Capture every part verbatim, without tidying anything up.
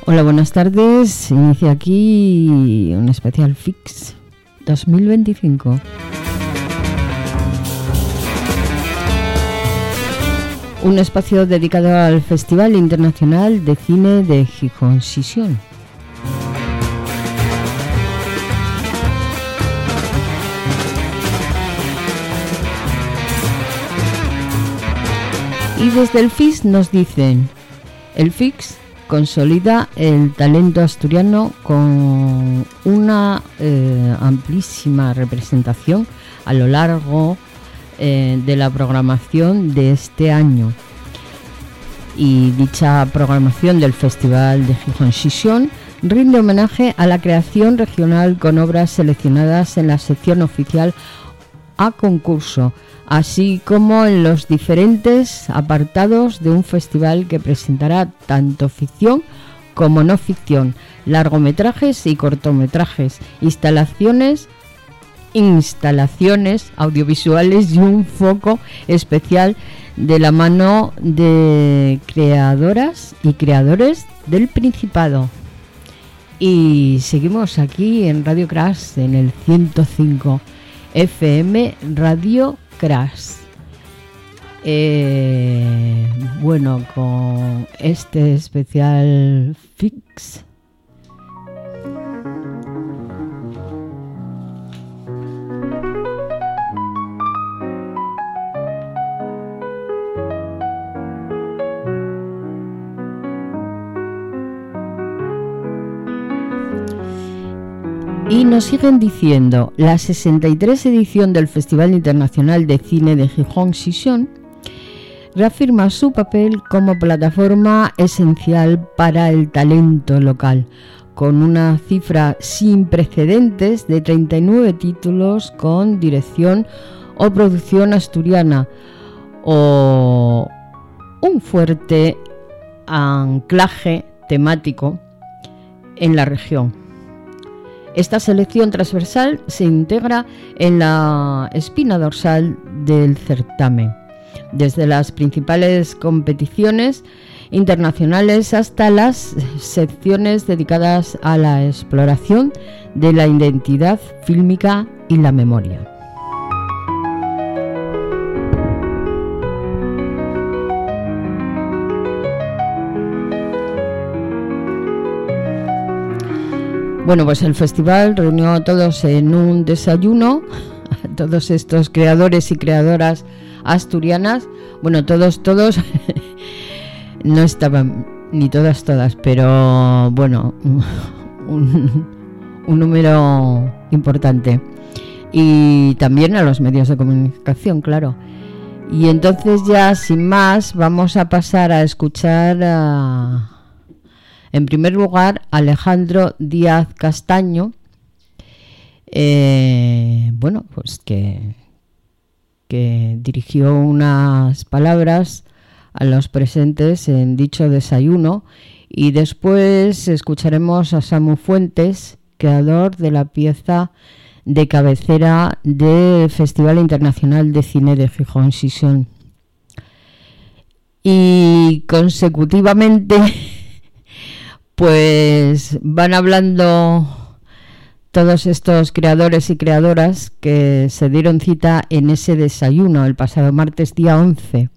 Hola, buenas tardes. Inicia aquí un especial Fix dos mil veinticinco. Un espacio dedicado al Festival Internacional de Cine de Gijón Sisión. Y desde el F I X nos dicen, el F I X consolida el talento asturiano con una eh, amplísima representación a lo largo eh, de la programación de este año. Y dicha programación del Festival de Gijón Sisión rinde homenaje a la creación regional con obras seleccionadas en la sección oficial a concurso, así como en los diferentes apartados de un festival que presentará tanto ficción como no ficción, largometrajes y cortometrajes, instalaciones, instalaciones audiovisuales y un foco especial de la mano de creadoras y creadores del Principado. Y seguimos aquí en Radio Crash, en el ciento cinco F M Radio Crash. Eh, bueno, con este especial Fix y nos siguen diciendo, la sesenta y tres edición del Festival Internacional de Cine de Gijón Sisión reafirma su papel como plataforma esencial para el talento local, con una cifra sin precedentes de treinta y nueve títulos con dirección o producción asturiana, o un fuerte anclaje temático en la región. Esta selección transversal se integra en la espina dorsal del certamen, desde las principales competiciones internacionales hasta las secciones dedicadas a la exploración de la identidad fílmica y la memoria. Bueno, pues el festival reunió a todos en un desayuno, a todos estos creadores y creadoras asturianas. Bueno, todos, todos, no estaban, ni todas, todas, pero bueno, un, un número importante. Y también a los medios de comunicación, claro. Y entonces ya, sin más, vamos a pasar a escuchar a... En primer lugar, Alejandro Díaz Castaño, eh, bueno, pues que, que dirigió unas palabras a los presentes en dicho desayuno, y después escucharemos a Samu Fuentes, creador de la pieza de cabecera del Festival Internacional de Cine de Gijón Sisión. Y consecutivamente pues van hablando todos estos creadores y creadoras que se dieron cita en ese desayuno el pasado martes día once.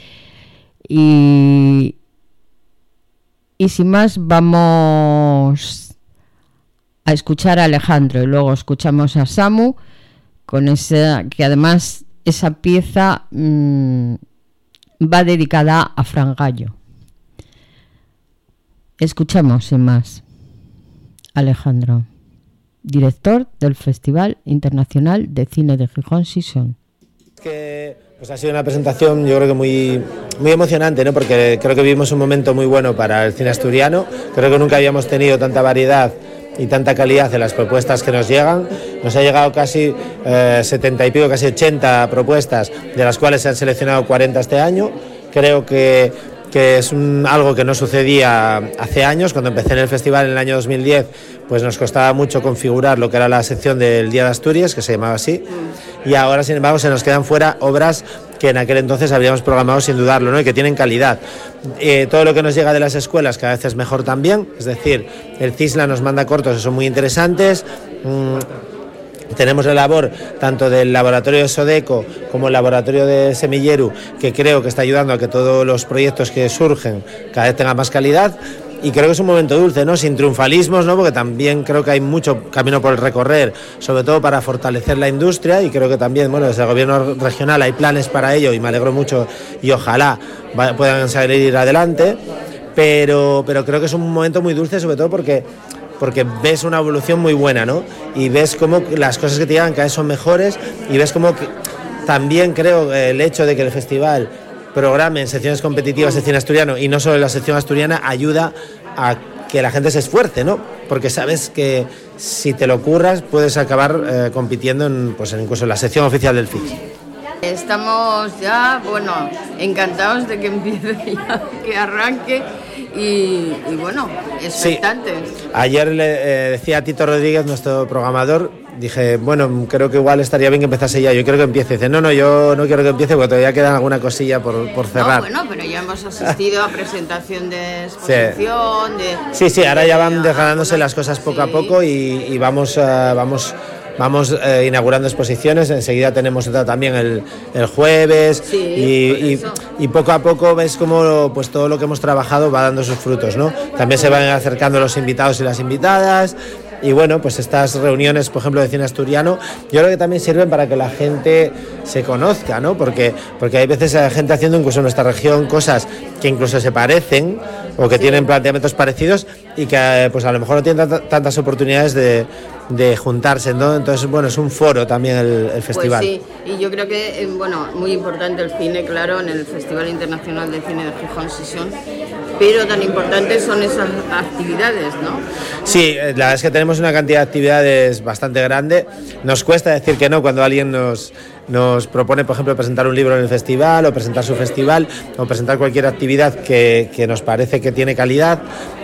Y, y sin más, vamos a escuchar a Alejandro y luego escuchamos a Samu, con esa, que además esa pieza mmm, va dedicada a Fran Gallo. Escuchamos sin más Alejandro, director del Festival Internacional de Cine de Gijón Sisión. Que pues ha sido una presentación, yo creo que muy, muy emocionante, ¿no? Porque creo que vivimos un momento muy bueno para el cine asturiano. Creo que nunca habíamos tenido tanta variedad y tanta calidad en las propuestas que nos llegan. Nos ha llegado casi eh, setenta y pico, casi ochenta propuestas, de las cuales se han seleccionado cuarenta este año. Creo que que es un, algo que no sucedía hace años. Cuando empecé en el festival en el año dos mil diez, pues nos costaba mucho configurar lo que era la sección del Día de Asturias, que se llamaba así, y ahora, sin embargo, se nos quedan fuera obras que en aquel entonces habríamos programado sin dudarlo, ¿no? Y que tienen calidad. Eh, todo lo que nos llega de las escuelas cada vez es mejor también, es decir, el CISLA nos manda cortos que son muy interesantes. mmm, Tenemos la labor tanto del laboratorio de Sodeco como el laboratorio de Semilleru, que creo que está ayudando a que todos los proyectos que surgen cada vez tengan más calidad, y creo que es un momento dulce, ¿no? Sin triunfalismos, ¿no? Porque también creo que hay mucho camino por recorrer, sobre todo para fortalecer la industria, y creo que también, bueno, desde el gobierno regional hay planes para ello, y me alegro mucho, y ojalá puedan salir adelante, pero, pero creo que es un momento muy dulce, sobre todo porque porque ves una evolución muy buena, ¿no? Y ves cómo las cosas que te llegan cada vez son mejores, y ves cómo que, también creo el hecho de que el festival programe en secciones competitivas de cine asturiano, y no solo en la sección asturiana, ayuda a que la gente se esfuerce, ¿no? Porque sabes que si te lo curras puedes acabar eh, compitiendo en, pues, en incluso en la sección oficial del F I X. Estamos ya, bueno, encantados de que empiece ya, que arranque. Y, y bueno, expectantes. Sí. Ayer le eh, decía a Tito Rodríguez, nuestro programador, dije, bueno, creo que igual estaría bien que empezase ya. Yo quiero que empiece. Dice, no, no, yo no quiero que empiece porque todavía queda alguna cosilla por, por cerrar. No, bueno, pero ya hemos asistido a presentación de exposición. Sí, de, sí, sí, ahora ya van de, desgranándose las cosas poco sí. a poco, y, y vamos, uh, vamos Vamos eh, inaugurando exposiciones, enseguida tenemos otra también el, el jueves, sí, y, y, y poco a poco ves cómo pues, todo lo que hemos trabajado va dando sus frutos, ¿no? También se van acercando los invitados y las invitadas, y bueno, pues estas reuniones, por ejemplo, de cine asturiano, yo creo que también sirven para que la gente se conozca, ¿no? Porque, porque hay veces hay gente haciendo incluso en nuestra región cosas que incluso se parecen o que sí. tienen planteamientos parecidos, y que pues a lo mejor no tienen t- tantas oportunidades de, de juntarse, ¿no? Entonces, bueno, es un foro también el, el festival. Pues sí, y yo creo que, bueno, muy importante el cine, claro, en el Festival Internacional de Cine de Gijón Sisión, pero tan importantes son esas actividades, ¿no? Sí, la verdad es que tenemos una cantidad de actividades bastante grande. Nos cuesta decir que no cuando alguien nos, nos propone, por ejemplo, presentar un libro en el festival, o presentar su festival, o presentar cualquier actividad que, que nos parece que tiene calidad.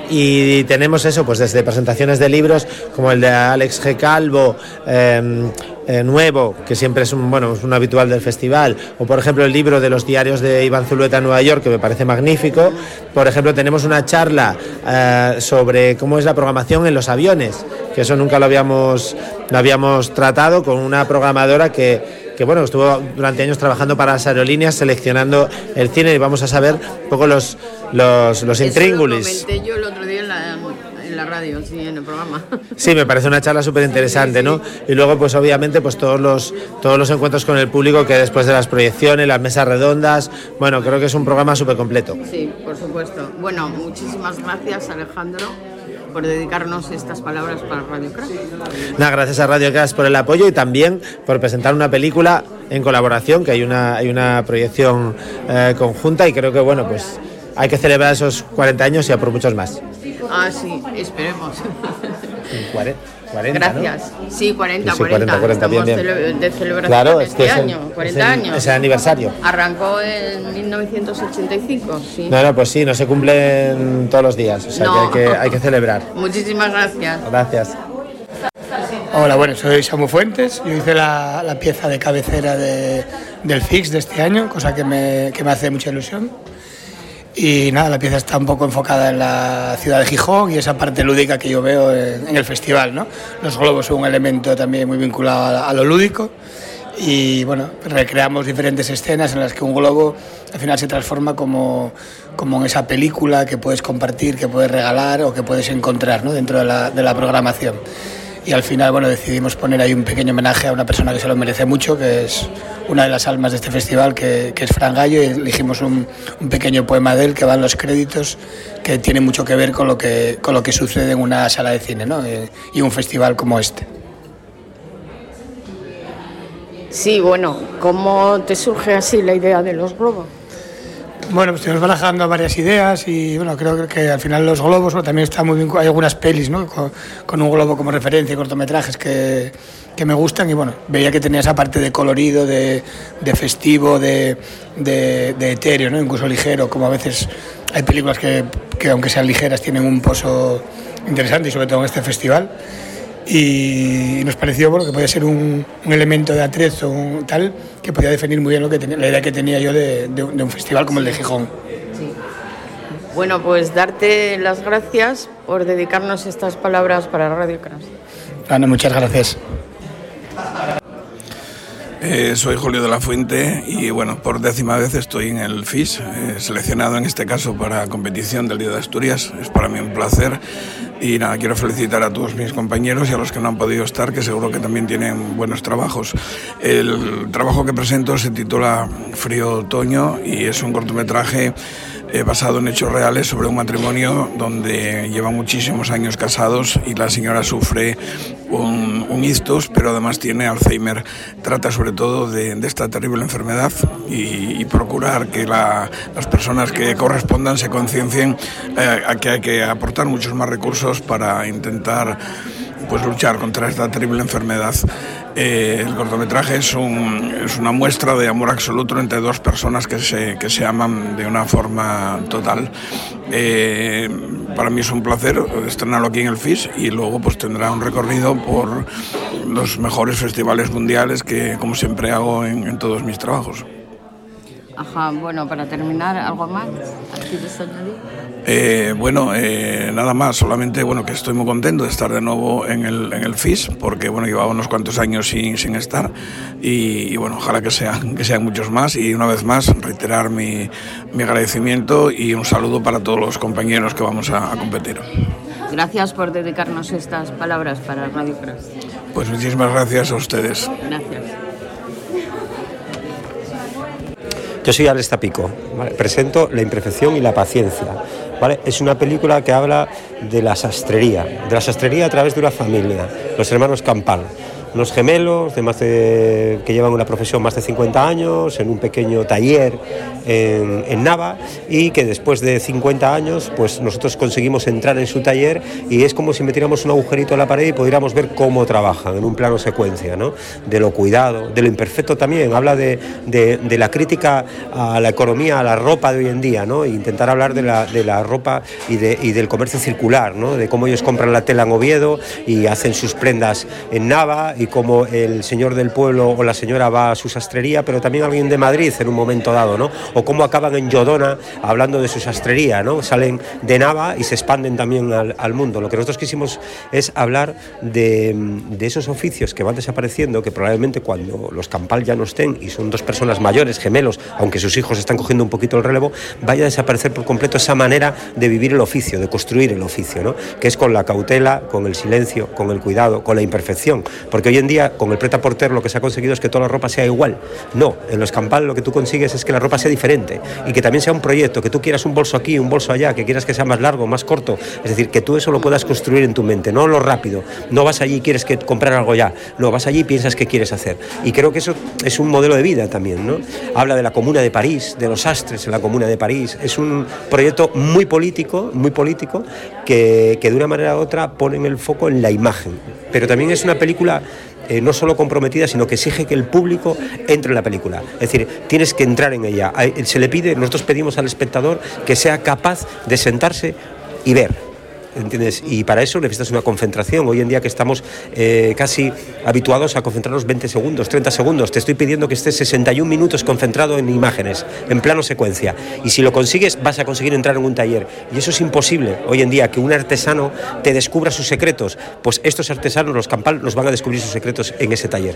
Y tenemos eso, pues desde presentaciones de libros como el de Alex G. Calvo, eh, eh, nuevo, que siempre es un, bueno, es un habitual del festival, o por ejemplo el libro de los diarios de Iván Zulueta en Nueva York, que me parece magnífico. Por ejemplo, tenemos una charla eh, sobre cómo es la programación en los aviones, que eso nunca lo habíamos, lo habíamos tratado, con una programadora que que bueno, estuvo durante años trabajando para las aerolíneas seleccionando el cine, y vamos a saber un poco los, los, los intríngulis. Eso lo comenté yo el otro día en la, en la radio, sí, en el programa. Sí, me parece una charla súper interesante, sí, sí, ¿no? Y luego, pues obviamente, pues todos los, todos los encuentros con el público que después de las proyecciones, las mesas redondas, bueno, creo que es un programa súper completo. Sí, por supuesto. Bueno, muchísimas gracias, Alejandro, por dedicarnos estas palabras para Radio Crash. Nada, gracias a Radio Crash por el apoyo, y también por presentar una película en colaboración, que hay una, hay una proyección eh, conjunta, y creo que, bueno, pues hay que celebrar esos cuarenta años y a por muchos más. Ah, sí, esperemos. cuarenta, gracias. ¿No? Sí, cuarenta, sí, sí, cuarenta, cuarenta. Estamos Bien, bien. de celebración claro, este es que es año, el, cuarenta es el, años. Es el aniversario. Arrancó en mil novecientos ochenta y cinco, sí. No, no, pues sí, no se cumplen todos los días, o sea no. que, hay que hay que celebrar. Muchísimas gracias. Gracias. Hola, bueno, soy Samu Fuentes. Yo hice la, la pieza de cabecera de, del F I X de este año, cosa que me, que me hace mucha ilusión. Y nada, la pieza está un poco enfocada en la ciudad de Gijón y esa parte lúdica que yo veo en, en el festival, ¿no? Los globos son un elemento también muy vinculado a, a lo lúdico, y bueno, recreamos diferentes escenas en las que un globo al final se transforma como, como en esa película que puedes compartir, que puedes regalar o que puedes encontrar, ¿no? Dentro de la, de la programación. Y al final, bueno, decidimos poner ahí un pequeño homenaje a una persona que se lo merece mucho, que es una de las almas de este festival, que, que es Fran Gallo, y elegimos un, un pequeño poema de él que va en los créditos, que tiene mucho que ver con lo que, con lo que sucede en una sala de cine, ¿no? Eh, y un festival como este. Sí, bueno, ¿cómo te surge así la idea de los globos? Bueno, pues estuvimos barajando varias ideas, y bueno, creo que al final los globos, bueno, también está muy bien, hay algunas pelis, ¿no? con, con un globo como referencia, cortometrajes que, que me gustan, y bueno, veía que tenía esa parte de colorido, de, de festivo, de, de, de etéreo, ¿no? Incluso ligero, como a veces hay películas que, que aunque sean ligeras tienen un pozo interesante, y sobre todo en este festival. Y nos pareció bueno, que podía ser un, un elemento de atrezo un, tal que podía definir muy bien lo que tenía, la idea que tenía yo de, de, de un festival como el de Gijón. Sí. Bueno, pues darte las gracias por dedicarnos estas palabras para Radio Crash. Ana, muchas gracias. Eh, soy Julio de la Fuente y bueno, por décima vez estoy en el F I S, eh, seleccionado en este caso para competición del Día de Asturias. Es para mí un placer y nada, quiero felicitar a todos mis compañeros y a los que no han podido estar, que seguro que también tienen buenos trabajos. El trabajo que presento se titula Frío Otoño y es un cortometraje eh, basado en hechos reales sobre un matrimonio donde llevan muchísimos años casados y la señora sufre un, un ictus, pero además tiene Alzheimer. Trata sobre todo de, de esta terrible enfermedad y, y procurar que la, las personas que correspondan se conciencien eh, a que hay que aportar muchos más recursos para intentar pues luchar contra esta terrible enfermedad. Eh, el cortometraje es, un, es una muestra de amor absoluto entre dos personas que se, que se aman de una forma total. Eh, para mí es un placer estrenarlo aquí en el F I S y luego pues tendrá un recorrido por los mejores festivales mundiales que como siempre hago en, en todos mis trabajos. Ajá, bueno, para terminar, ¿algo más? ¿Quieres añadir? Eh, bueno, eh, nada más, solamente bueno que estoy muy contento de estar de nuevo en el, en el F I S, porque bueno, llevaba unos cuantos años sin, sin estar y, y bueno, ojalá que sean, que sean muchos más y una vez más reiterar mi, mi agradecimiento y un saludo para todos los compañeros que vamos a, a competir. Gracias por dedicarnos estas palabras para Radio Crash. Pues muchísimas gracias a ustedes. Gracias. Yo soy Alex Tapico, ¿vale? Presento La imperfección y la paciencia, ¿vale? Es una película que habla de la sastrería, de la sastrería a través de una familia, los hermanos Campal, unos gemelos de más de, que llevan una profesión más de cincuenta años en un pequeño taller en, en Nava y que después de cincuenta años pues nosotros conseguimos entrar en su taller y es como si metiéramos un agujerito en la pared y pudiéramos ver cómo trabajan en un plano secuencia, ¿no? De lo cuidado, de lo imperfecto también, habla de, de, de la crítica a la economía, a la ropa de hoy en día, ¿no? E intentar hablar de la, de la ropa y, de, y del comercio circular, ¿no? De cómo ellos compran la tela en Oviedo y hacen sus prendas en Nava y cómo el señor del pueblo o la señora va a su sastrería, pero también alguien de Madrid en un momento dado, ¿no? O cómo acaban en Yodona hablando de su sastrería, ¿no? Salen de Nava y se expanden también al, al mundo. Lo que nosotros quisimos es hablar de, de esos oficios que van desapareciendo, que probablemente cuando los Campal ya no estén y son dos personas mayores, gemelos, aunque sus hijos están cogiendo un poquito el relevo, vaya a desaparecer por completo esa manera de vivir el oficio, de construir el oficio, ¿no? Que es con la cautela, con el silencio, con el cuidado, con la imperfección, porque hoy en día con el pret-a-porter lo que se ha conseguido es que toda la ropa sea igual. No, en los Campal lo que tú consigues es que la ropa sea diferente y que también sea un proyecto, que tú quieras un bolso aquí, un bolso allá, que quieras que sea más largo, más corto, es decir, que tú eso lo puedas construir en tu mente, no lo rápido, no vas allí y quieres que comprar algo ya, no, vas allí y piensas qué quieres hacer. Y creo que eso es un modelo de vida también, ¿no? Habla de la Comuna de París, de los sastres en la Comuna de París, es un proyecto muy político, muy político, que, que de una manera u otra pone el foco en la imagen, pero también es una película Eh, no solo comprometida, sino que exige que el público entre en la película. Es decir, tienes que entrar en ella. Se le pide, nosotros pedimos al espectador que sea capaz de sentarse y ver. ¿Entiendes? Y para eso necesitas una concentración. Hoy en día que estamos eh, casi habituados a concentrarnos veinte segundos, treinta segundos, te estoy pidiendo que estés sesenta y un minutos concentrado en imágenes, en plano secuencia. Y si lo consigues, vas a conseguir entrar en un taller. Y eso es imposible hoy en día, que un artesano te descubra sus secretos. Pues estos artesanos, los Campal, nos van a descubrir sus secretos en ese taller.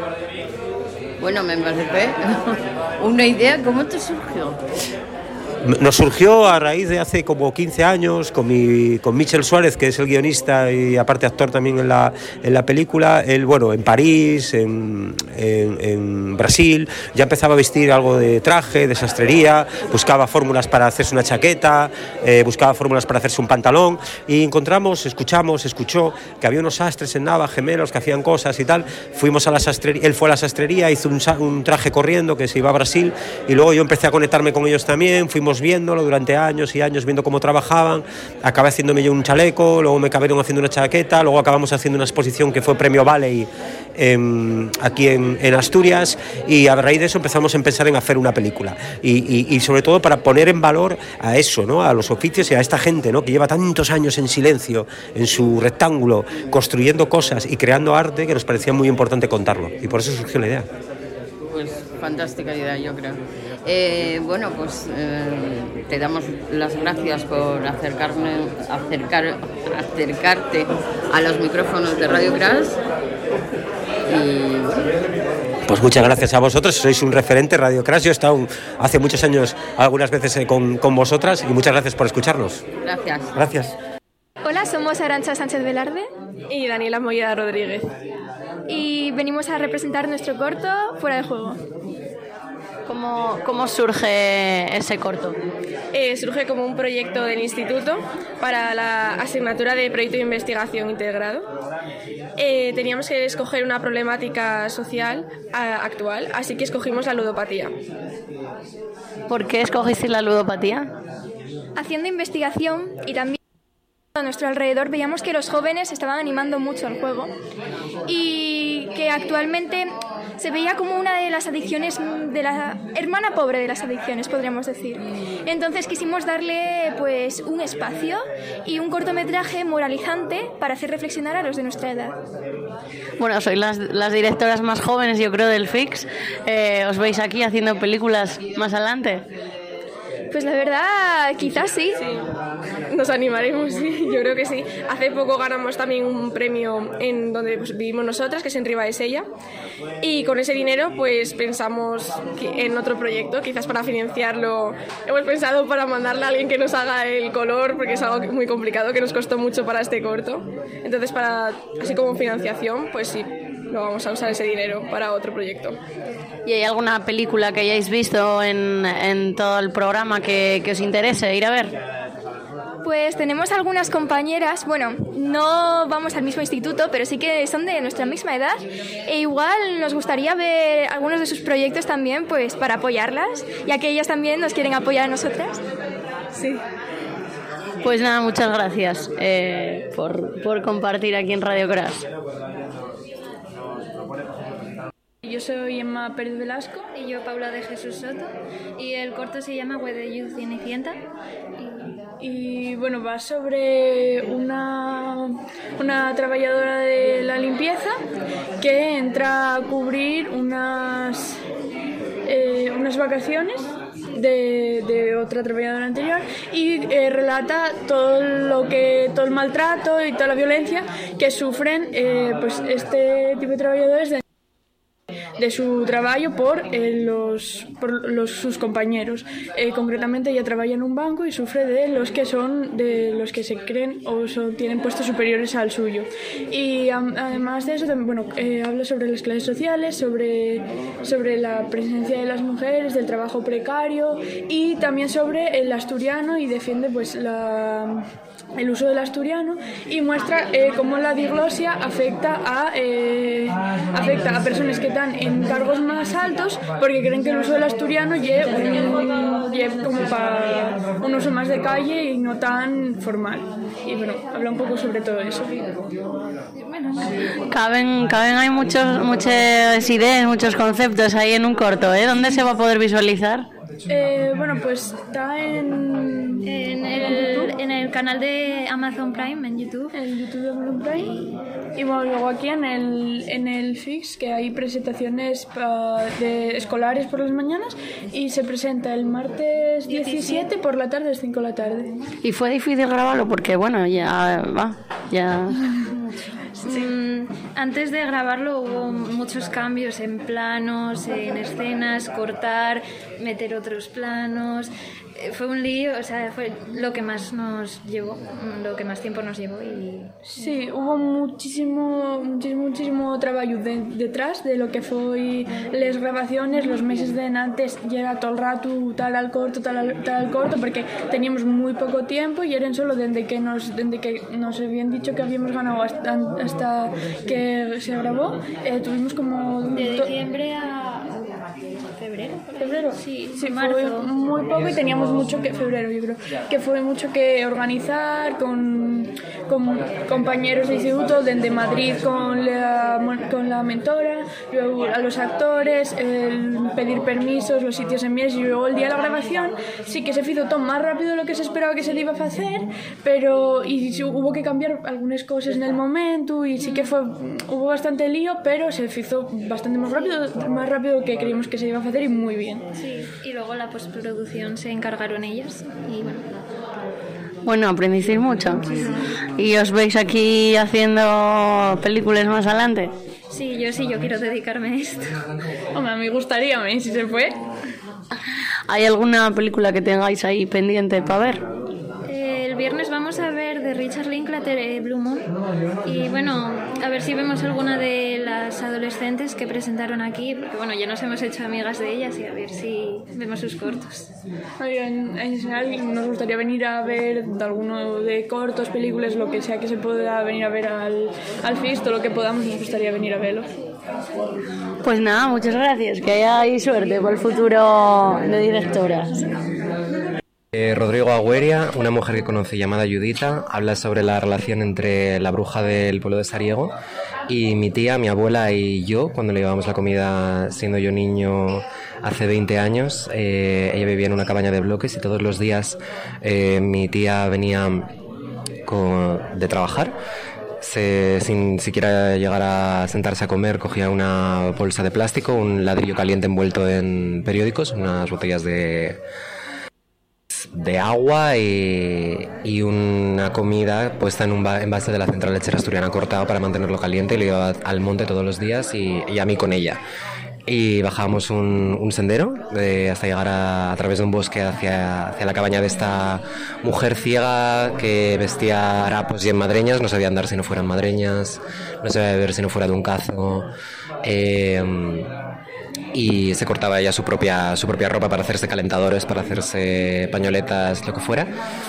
Bueno, me parece una idea. ¿Cómo te surgió? Nos surgió a raíz de hace como quince años con, mi, con Michel Suárez, que es el guionista y aparte actor también en la, en la película. Él, bueno, en París, en, en, en Brasil, ya empezaba a vestir algo de traje, de sastrería, buscaba fórmulas para hacerse una chaqueta, eh, buscaba fórmulas para hacerse un pantalón y encontramos, escuchamos, escuchó que había unos sastres en Nava, gemelos, que hacían cosas y tal. Fuimos a la sastrería, él fue a la sastrería, hizo un, un traje corriendo que se iba a Brasil y luego yo empecé a conectarme con ellos también, fuimos viéndolo durante años y años, viendo cómo trabajaban. Acabé haciéndome yo un chaleco, luego me acabaron haciendo una chaqueta, luego acabamos haciendo una exposición que fue Premio Valley en, aquí en, en Asturias, y a raíz de eso empezamos a pensar en hacer una película y, y, y sobre todo para poner en valor a eso, ¿no? A los oficios y a esta gente, ¿no? Que lleva tantos años en silencio en su rectángulo construyendo cosas y creando arte, que nos parecía muy importante contarlo, y por eso surgió la idea. Pues fantástica idea, yo creo. Eh, bueno, pues eh, te damos las gracias por acercarme, acercar, acercarte a los micrófonos de Radio Crash. Y pues muchas gracias a vosotros, sois un referente, Radio Crash. Yo he estado hace muchos años algunas veces con, con vosotras, y muchas gracias por escucharnos. Gracias. Gracias. Hola, somos Arantxa Sánchez Velarde y Daniela Molleda Rodríguez. Y venimos a representar nuestro corto Fuera de Juego. ¿Cómo, cómo surge ese corto? Eh, surge como un proyecto del instituto para la asignatura de proyecto de investigación integrado. Eh, teníamos que escoger una problemática social a, actual, así que escogimos la ludopatía. ¿Por qué escogiste la ludopatía? Haciendo investigación y también a nuestro alrededor veíamos que los jóvenes se estaban animando mucho al juego y que actualmente se veía como una de las adicciones, de la hermana pobre de las adicciones, podríamos decir. Entonces quisimos darle pues un espacio y un cortometraje moralizante para hacer reflexionar a los de nuestra edad. Bueno, sois las, las directoras más jóvenes, yo creo, del F I X. Eh, ¿Os veis aquí haciendo películas más adelante? Pues la verdad, quizás sí. Sí, nos animaremos, sí, yo creo que sí. Hace poco ganamos también un premio en donde pues, vivimos nosotras, que es en Ribaesella, y con ese dinero pues pensamos que en otro proyecto, quizás para financiarlo. Hemos pensado para mandarle a alguien que nos haga el color, porque es algo muy complicado, que nos costó mucho para este corto. Entonces, para así como financiación, pues sí, lo vamos a usar ese dinero para otro proyecto. ¿Y hay alguna película que hayáis visto en, en todo el programa que, que os interese ir a ver? Pues tenemos algunas compañeras, bueno, no vamos al mismo instituto, pero sí que son de nuestra misma edad, e igual nos gustaría ver algunos de sus proyectos también, pues para apoyarlas, ya que ellas también nos quieren apoyar a nosotras. Sí. Pues nada, muchas gracias eh, por, por compartir aquí en Radio Crash. Yo soy Emma Pérez Velasco. Y yo Paula de Jesús Soto. Y el corto se llama Where the Youth Cenicienta. Y... y bueno, va sobre una, una trabajadora de la limpieza que entra a cubrir unas, eh, unas vacaciones de, de otra trabajadora anterior y eh, relata todo lo que todo el maltrato y toda la violencia que sufren eh, pues este tipo de trabajadores de de su trabajo por, eh, los, por los, sus compañeros. Eh, concretamente ella trabaja en un banco y sufre de los que son de los que se creen o son, tienen puestos superiores al suyo. Y am, además de eso, también, bueno, eh, habla sobre las clases sociales, sobre, sobre la presencia de las mujeres, del trabajo precario y también sobre el asturiano y defiende pues la... el uso del asturiano y muestra eh, cómo la diglosia afecta a, eh, afecta a personas que están en cargos más altos porque creen que el uso del asturiano lleva como para un uso más de calle y no tan formal. Y bueno, habla un poco sobre todo eso. Caben, caben hay muchos, muchas ideas, muchos conceptos ahí en un corto, ¿eh? ¿Dónde se va a poder visualizar? Eh, bueno, pues está en, en, el, en el canal de Amazon Prime, en YouTube. En YouTube de Amazon Prime. Y bueno, luego aquí en el, en el F I X, que hay presentaciones pa, de escolares por las mañanas y se presenta el martes diecisiete por la tarde, a las cinco de la tarde. ¿Y fue difícil grabarlo? Porque bueno, ya va, ya... Sí. Mm, antes de grabarlo hubo muchos cambios en planos, en escenas, cortar, meter otros planos. Fue un lío, o sea, fue lo que más nos llevó, lo que más tiempo nos llevó. Y... Sí, hubo muchísimo, muchísimo, muchísimo trabajo de, detrás de lo que fue las grabaciones, los meses de antes, y era todo el rato tal al corto, tal al, tal al corto, porque teníamos muy poco tiempo y eran solo desde que nos, desde que nos habían dicho que habíamos ganado hasta, hasta que se grabó, eh, tuvimos como... De diciembre a... ¿Febrero? ¿Febrero? Sí, sí marzo. Fue muy poco y teníamos mucho que... Febrero, yo creo. Que fue mucho que organizar con con, con compañeros de instituto, desde Madrid con la, con la mentora, luego a los actores, el pedir permisos, los sitios en mies, y luego el día de la grabación sí que se hizo todo más rápido de lo que se esperaba que se iba a hacer, pero y hubo que cambiar algunas cosas en el momento y sí que fue hubo bastante lío, pero se hizo bastante más rápido, más rápido que creímos que se iba a hacer y muy bien. Sí, y luego la postproducción se encargaron ellas y bueno. Bueno, aprendisteis mucho. ¿Y os veis aquí haciendo películas más adelante? Sí, yo sí, yo quiero dedicarme a esto. Hombre, a mí gustaría, ¿me? Si se fue. ¿Hay alguna película que tengáis ahí pendiente para ver? El viernes vamos a ver de Richard Linklater, eh, Blue Moon, y bueno, a ver si vemos alguna de las adolescentes que presentaron aquí, porque bueno, ya nos hemos hecho amigas de ellas y a ver si vemos sus cortos. En, en general nos gustaría venir a ver de alguno de cortos, películas, lo que sea que se pueda venir a ver al, al F I S, todo lo que podamos nos gustaría venir a verlo. Pues nada, muchas gracias, que hayáis suerte para el futuro de directoras. Eh, Rodrigo Agüeria, una mujer que conocí llamada Judita, habla sobre la relación entre la bruja del pueblo de Sariego y mi tía, mi abuela y yo, cuando le llevábamos la comida siendo yo niño hace veinte años. Eh, ella vivía en una cabaña de bloques y todos los días eh, mi tía venía con, de trabajar. Se, sin siquiera llegar a sentarse a comer, cogía una bolsa de plástico, un ladrillo caliente envuelto en periódicos, unas botellas de... de agua y, y una comida puesta en un envase de la central lechera asturiana cortado para mantenerlo caliente, y lo llevaba al monte todos los días y, y a mí con ella. Y bajábamos un, un sendero de, hasta llegar a, a través de un bosque hacia, hacia la cabaña de esta mujer ciega que vestía harapos y enmadreñas, no sabía andar si no fueran madreñas, no sabía beber si no fuera de un cazo. Eh, y se cortaba ella su propia su propia ropa para hacerse calentadores, para hacerse pañoletas, lo que fuera.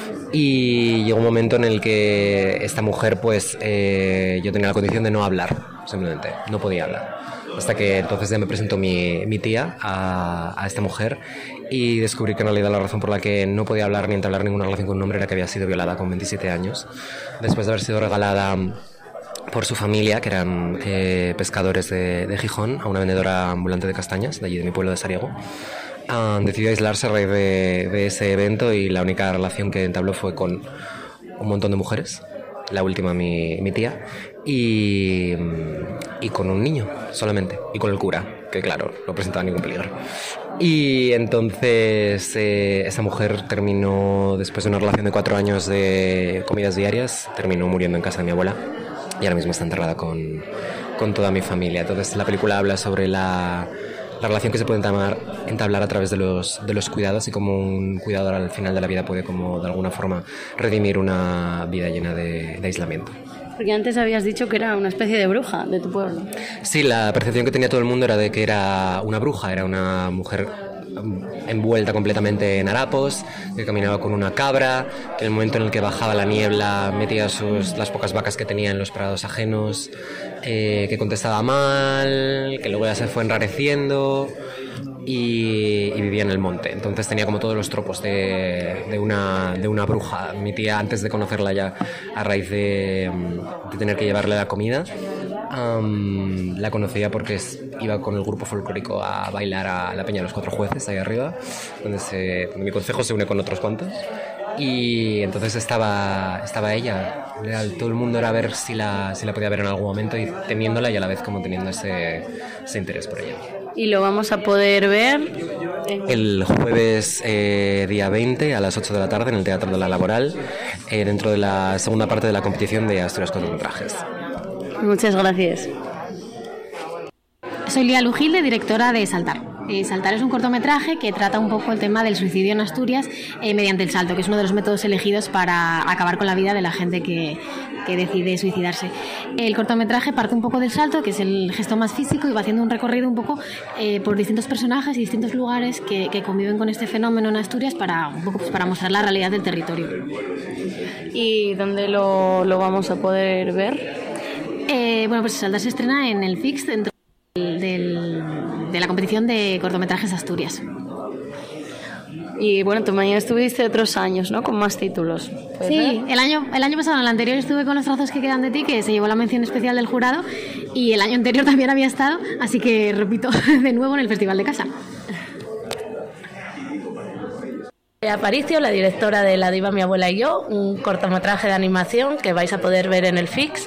Y llegó un momento en el que esta mujer, pues eh, yo tenía la condición de no hablar, simplemente no podía hablar, hasta que entonces ya me presentó mi, mi tía a, a esta mujer y descubrí que en realidad la razón por la que no podía hablar ni entablar ninguna relación con un hombre era que había sido violada con veintisiete años, después de haber sido regalada por su familia, que eran eh, pescadores de, de Gijón, a una vendedora ambulante de castañas, de allí de mi pueblo de Sariego. Uh, decidió aislarse a raíz de, de ese evento y la única relación que entabló fue con un montón de mujeres, la última mi, mi tía, y, y con un niño solamente, y con el cura, que claro, no presentaba ningún peligro. Y entonces eh, esa mujer terminó, después de una relación de cuatro años de comidas diarias, terminó muriendo en casa de mi abuela. Y ahora mismo está enterrada con, con toda mi familia. Entonces la película habla sobre la, la relación que se puede entablar, entablar a través de los, de los cuidados y cómo un cuidador al final de la vida puede como de alguna forma redimir una vida llena de, de aislamiento. Porque antes habías dicho que era una especie de bruja de tu pueblo. Sí, la percepción que tenía todo el mundo era de que era una bruja, era una mujer envuelta completamente en harapos, que caminaba con una cabra, que en el momento en el que bajaba la niebla metía sus, las pocas vacas que tenía en los prados ajenos, eh, que contestaba mal, que luego ya se fue enrareciendo y, y vivía en el monte. Entonces tenía como todos los tropos de, de, una, de una bruja. Mi tía, antes de conocerla ya a raíz de, de tener que llevarle la comida, Um, la conocía porque es, iba con el grupo folclórico a bailar a la Peña de los Cuatro Jueces, ahí arriba, donde, se, donde mi concejo se une con otros cuantos. Y entonces estaba, estaba ella. Todo el mundo era a ver si la, si la podía ver en algún momento, y temiéndola y a la vez como teniendo ese, ese interés por ella. ¿Y lo vamos a poder ver? El jueves eh, día veinte a las ocho de la tarde en el Teatro de la Laboral, eh, dentro de la segunda parte de la competición de Asturias Cortometrajes. Muchas gracias. Soy Lía Lujilde, directora de Saltar. Eh, Saltar es un cortometraje que trata un poco el tema del suicidio en Asturias eh, mediante el salto, que es uno de los métodos elegidos para acabar con la vida de la gente que, que decide suicidarse. El cortometraje parte un poco del salto, que es el gesto más físico, y va haciendo un recorrido un poco eh, por distintos personajes y distintos lugares que, que conviven con este fenómeno en Asturias para, un poco, pues, para mostrar la realidad del territorio. ¿Y dónde lo, lo vamos a poder ver? Eh, bueno, pues Saltar se estrena en el F I X dentro del, del, de la competición de cortometrajes Asturias. Y bueno, tú mañana estuviste otros años, ¿no? Con más títulos. Sí, el año, el año pasado, en el anterior, estuve con Los trazos que quedan de ti, que se llevó la mención especial del jurado, y el año anterior también había estado, así que repito de nuevo en el Festival de Casa. Aparicio, la directora de La diva, mi abuela y yo, un cortometraje de animación que vais a poder ver en el Fix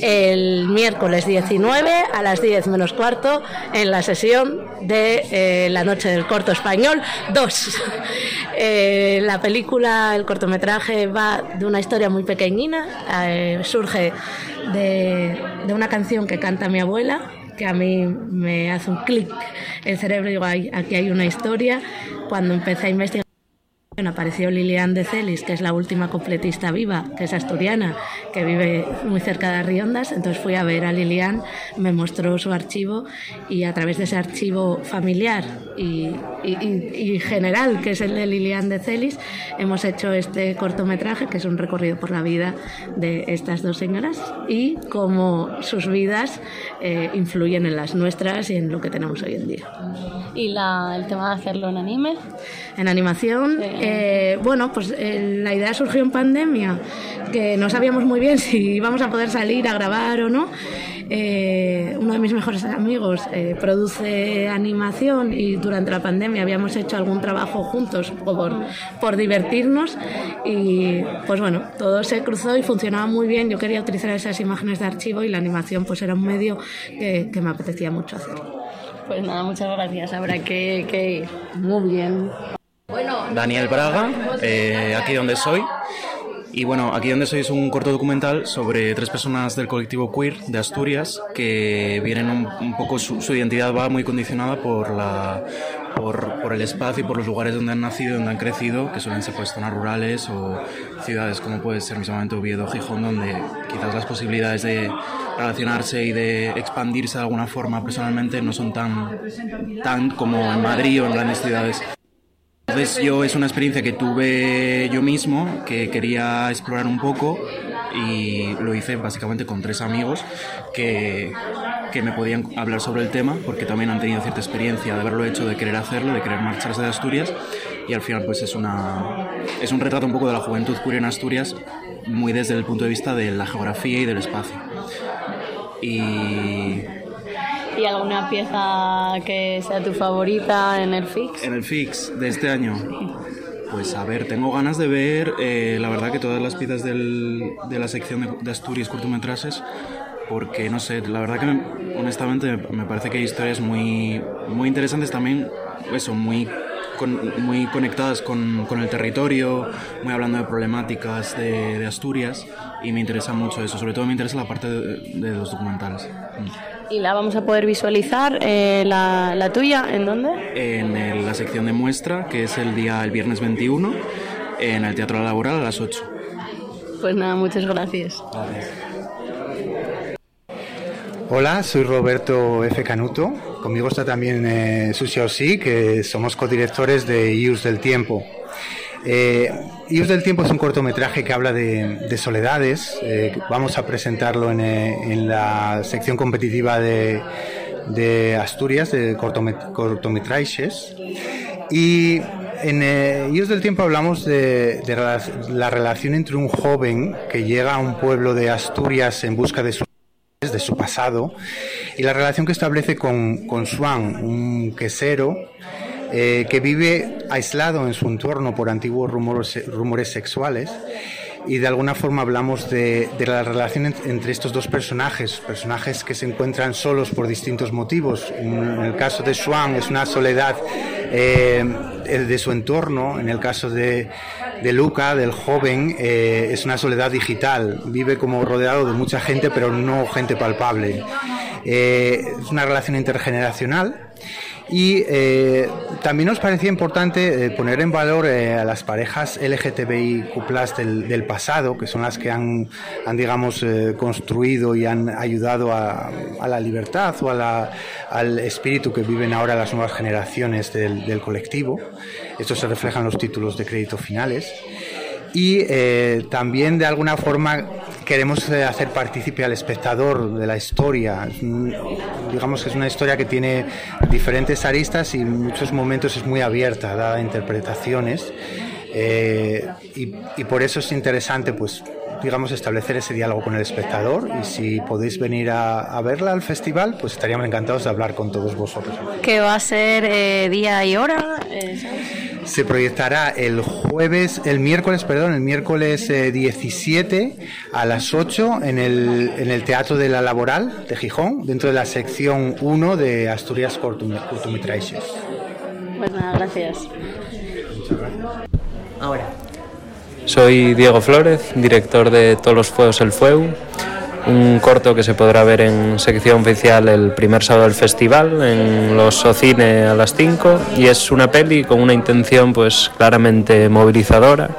el miércoles diecinueve a las diez menos cuarto en la sesión de eh, La noche del corto español dos. Eh, la película, el cortometraje va de una historia muy pequeñina, eh, surge de, de una canción que canta mi abuela, que a mí me hace un clic el cerebro, digo, ay, aquí hay una historia. Cuando empecé a investigar, apareció Lilian de Celis, que es la última completista viva, que es asturiana, que vive muy cerca de Riondas. Entonces fui a ver a Lilian, me mostró su archivo, y a través de ese archivo familiar y, y, y general, que es el de Lilian de Celis, hemos hecho este cortometraje, que es un recorrido por la vida de estas dos señoras y cómo sus vidas eh, influyen en las nuestras y en lo que tenemos hoy en día. ¿Y la, el tema de hacerlo en anime? En animación, sí. eh, bueno, pues eh, la idea surgió en pandemia, que no sabíamos muy bien si íbamos a poder salir a grabar o no. Eh, uno de mis mejores amigos eh, produce animación, y durante la pandemia habíamos hecho algún trabajo juntos por, por divertirnos, y pues bueno, todo se cruzó y funcionaba muy bien. Yo quería utilizar esas imágenes de archivo, y la animación pues era un medio que, que me apetecía mucho hacer. Pues nada, muchas gracias, habrá que, que ir. Muy bien. Daniel Braga, eh, aquí donde soy. Y bueno, Aquí donde soy es un corto documental sobre tres personas del colectivo queer de Asturias que vienen un, un poco, su, su identidad va muy condicionada por la por, por el espacio y por los lugares donde han nacido y donde han crecido, que suelen ser pues zonas rurales o ciudades como puede ser mismamente Oviedo, Gijón, donde quizás las posibilidades de relacionarse y de expandirse de alguna forma personalmente no son tan, tan como en Madrid o en grandes ciudades. Entonces yo es una experiencia que tuve yo mismo, que quería explorar un poco, y lo hice básicamente con tres amigos que, que me podían hablar sobre el tema, porque también han tenido cierta experiencia de haberlo hecho, de querer hacerlo, de querer marcharse de Asturias, y al final pues es, una, es un retrato un poco de la juventud queer en Asturias, muy desde el punto de vista de la geografía y del espacio. Y... ¿Y alguna pieza que sea tu favorita en el Fix? En el Fix de este año. Pues a ver, tengo ganas de ver, eh, la verdad que todas las piezas del, de la sección de, de Asturias cortometrajes, porque no sé, la verdad que me, honestamente me parece que hay historias muy, muy interesantes también, eso, muy, con, muy conectadas con, con el territorio, muy hablando de problemáticas de, de Asturias, y me interesa mucho eso, sobre todo me interesa la parte de, de los documentales. ¿Y la vamos a poder visualizar, eh, la, la tuya, en dónde? En el, la sección de muestra, que es el día el viernes veintiuno, en el Teatro Laboral a las ocho. Pues nada, muchas gracias. Gracias. Hola, soy Roberto F. Canuto. Conmigo está también eh, Susi Osí, que somos codirectores de Ius del Tiempo. Eh, Ius del Tiempo es un cortometraje que habla de, de soledades. Eh, vamos a presentarlo en, eh, en la sección competitiva de, de Asturias, de cortomet- cortometrajes. Y en eh, Ius del Tiempo hablamos de, de la, la relación entre un joven que llega a un pueblo de Asturias en busca de su de su pasado, y la relación que establece con, con Swan, un quesero eh, que vive aislado en su entorno por antiguos rumores, rumores sexuales, y de alguna forma hablamos de, de la relación entre estos dos personajes, personajes que se encuentran solos por distintos motivos. En el caso de Swan es una soledad eh, de su entorno, en el caso de, de Luca, del joven, eh, es una soledad digital, vive como rodeado de mucha gente pero no gente palpable. Eh, es una relación intergeneracional. Y eh, también nos parecía importante eh, poner en valor eh, a las parejas L G T B I Q plus del, del pasado, que son las que han, han digamos, eh, construido y han ayudado a, a la libertad o a la, al espíritu que viven ahora las nuevas generaciones del, del colectivo. Esto se refleja en los títulos de crédito finales. Y eh, también de alguna forma queremos eh, hacer partícipe al espectador de la historia. Digamos que es una historia que tiene diferentes aristas y en muchos momentos es muy abierta, da interpretaciones. Eh, y, y por eso es interesante, pues, digamos, establecer ese diálogo con el espectador, y si podéis venir a, a verla al festival, pues estaríamos encantados de hablar con todos vosotros. ¿Qué va a ser eh, día y hora? Eh, ¿sabes? Se proyectará el jueves, el miércoles, perdón, el miércoles eh, diecisiete a las ocho en el, en el Teatro de la Laboral de Gijón, dentro de la sección uno de Asturias Cortometrajes. Pues nada, gracias. Ahora. Soy Diego Flórez, director de Todos los Fuegos el Fueu, un corto que se podrá ver en sección oficial el primer sábado del festival, en los Socine a las cinco, y es una peli con una intención pues claramente movilizadora,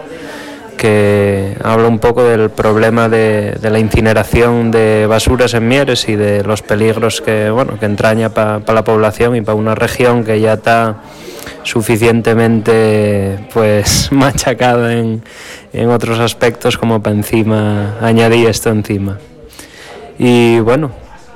que habla un poco del problema de, de la incineración de basuras en Mieres y de los peligros que, bueno, que entraña para pa la población y para una región que ya está suficientemente pues machacada en, en otros aspectos, como para encima añadir esto encima. Y bueno,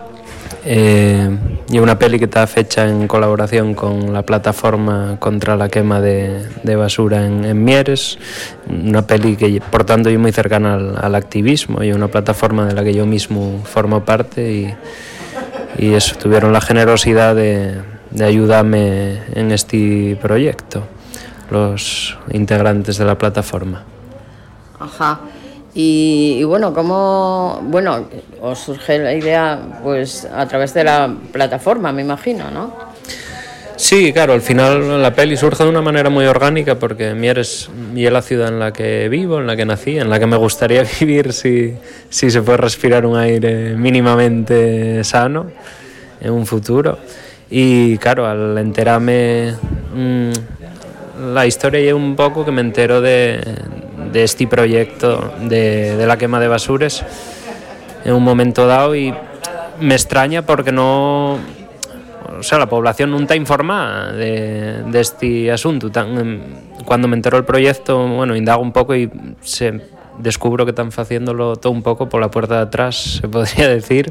eh, y una peli que está fecha en colaboración con la plataforma contra la quema de, de basura en, en Mieres, una peli que por tanto yo muy cercana al, al activismo, y una plataforma de la que yo mismo formo parte, y, y eso, tuvieron la generosidad de, de ayudarme en este proyecto, los integrantes de la plataforma. Ajá. Y, y bueno, ¿cómo bueno, os surge la idea? Pues a través de la plataforma, me imagino, ¿no? Sí, claro, al final la peli surge de una manera muy orgánica, porque Mieres y es la ciudad en la que vivo, en la que nací, en la que me gustaría vivir si, si se puede respirar un aire mínimamente sano en un futuro. Y claro, al enterarme, mmm, la historia es un poco que me entero de, de este proyecto de, de la quema de basuras en un momento dado, y me extraña porque no, o sea, la población no está informada de, de este asunto. Tan, cuando me entero del proyecto, bueno, indago un poco y se, descubro que están haciéndolo todo un poco por la puerta de atrás, se podría decir.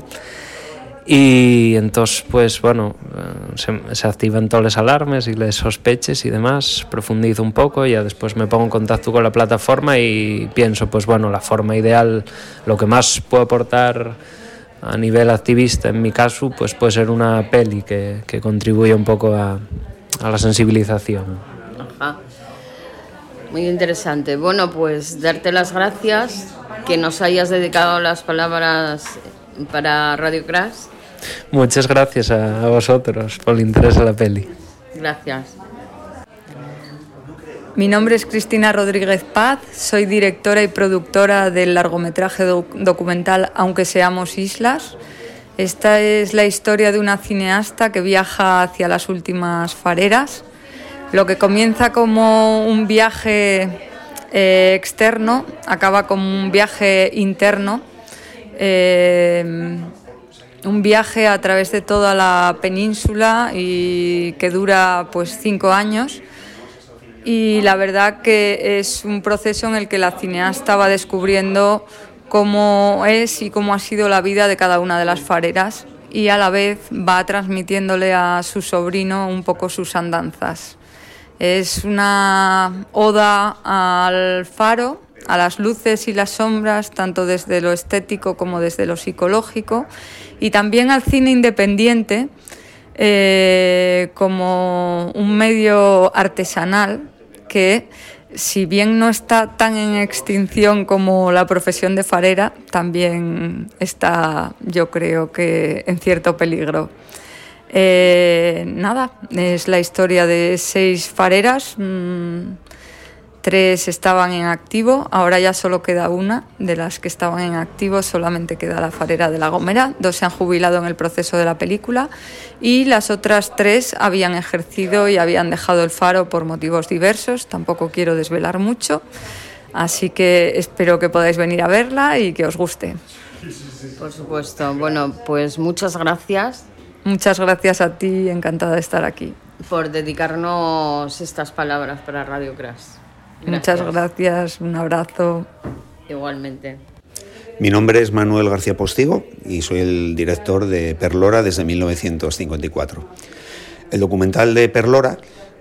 Y entonces, pues bueno, se, se activan todas las alarmas y las sospeches y demás, profundizo un poco, y ya después me pongo en contacto con la plataforma y pienso, pues bueno, la forma ideal, lo que más puedo aportar a nivel activista en mi caso, pues puede ser una peli que, que contribuya un poco a, a la sensibilización. Ajá. Muy interesante. Bueno, pues darte las gracias, que nos hayas dedicado las palabras para Radio Crash. Muchas gracias a, a vosotros por el interés en la peli. Gracias. Mi nombre es Cristina Rodríguez Paz, soy directora y productora del largometraje doc- documental Aunque seamos islas. Esta es la historia de una cineasta que viaja hacia las últimas fareras. Lo que comienza como un viaje eh, externo acaba como un viaje interno. Eh, un viaje a través de toda la península y que dura pues cinco años, y la verdad que es un proceso en el que la cineasta va descubriendo cómo es y cómo ha sido la vida de cada una de las fareras, y a la vez va transmitiéndole a su sobrino un poco sus andanzas. Es una oda al faro, a las luces y las sombras, tanto desde lo estético como desde lo psicológico, y también al cine independiente eh, como un medio artesanal que, si bien no está tan en extinción como la profesión de farera, también está, yo creo que, en cierto peligro. Eh, nada, es la historia de seis fareras. Mmm, Tres estaban en activo, ahora ya solo queda una. De las que estaban en activo solamente queda la farera de La Gomera. Dos se han jubilado en el proceso de la película, y las otras tres habían ejercido y habían dejado el faro por motivos diversos. Tampoco quiero desvelar mucho, así que espero que podáis venir a verla y que os guste. Por supuesto. Bueno, pues muchas gracias. Muchas gracias a ti, encantada de estar aquí. Por dedicarnos estas palabras para Radio Crash. Gracias. Muchas gracias, un abrazo. Igualmente. Mi nombre es Manuel García Postigo y soy el director de Perlora desde mil novecientos cincuenta y cuatro. El documental de Perlora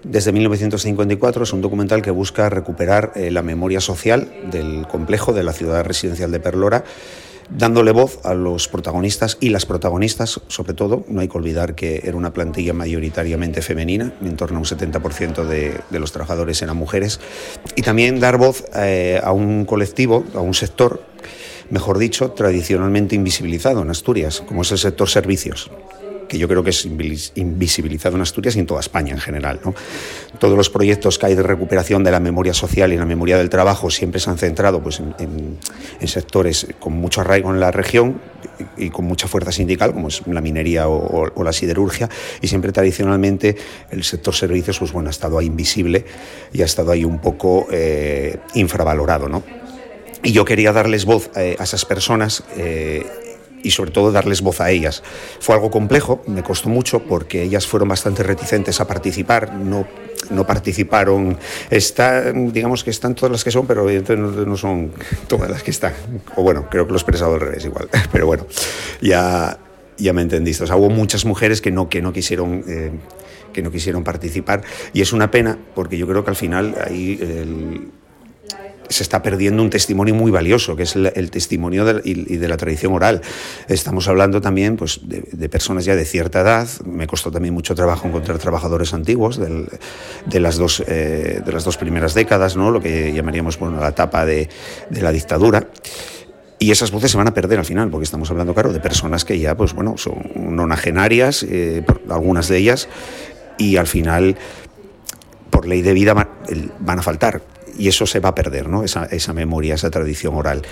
desde mil novecientos cincuenta y cuatro. Es un documental que busca recuperar eh, la memoria social del complejo de la ciudad residencial de Perlora, dándole voz a los protagonistas y las protagonistas, sobre todo. No hay que olvidar que era una plantilla mayoritariamente femenina, en torno a un setenta por ciento de, de los trabajadores eran mujeres, y también dar voz eh, a un colectivo, a un sector, mejor dicho, tradicionalmente invisibilizado en Asturias, como es el sector servicios, que yo creo que es invisibilizado en Asturias y en toda España en general, ¿no? Todos los proyectos que hay de recuperación de la memoria social y la memoria del trabajo siempre se han centrado pues, en, en, en sectores con mucho arraigo en la región y, y con mucha fuerza sindical, como es la minería o, o, o la siderurgia, y siempre tradicionalmente el sector servicios pues, bueno, ha estado ahí invisible y ha estado ahí un poco eh, infravalorado, ¿no? Y yo quería darles voz eh, a esas personas eh, y sobre todo darles voz a ellas. Fue algo complejo, me costó mucho porque ellas fueron bastante reticentes a participar, no, no participaron, está, digamos que están todas las que son, pero evidentemente no son todas las que están, o bueno, creo que lo he expresado al revés igual, pero bueno, ya, ya me entendiste. O sea, hubo muchas mujeres que no, que no quisieron... Eh, que no quisieron participar, y es una pena porque yo creo que al final ahí el, se está perdiendo un testimonio muy valioso, que es el, el testimonio de, y, y de la tradición oral. Estamos hablando también pues, de, de personas ya de cierta edad. Me costó también mucho trabajo encontrar trabajadores antiguos del, de, las dos, eh, de las dos primeras décadas, ¿no? Lo que llamaríamos bueno, la etapa de, de la dictadura. Y esas voces se van a perder al final, porque estamos hablando, claro, de personas que ya pues, bueno, son nonagenarias, eh, algunas de ellas, y al final, por ley de vida, van a faltar. Y eso se va a perder, ¿no? Esa, esa memoria, esa tradición oral.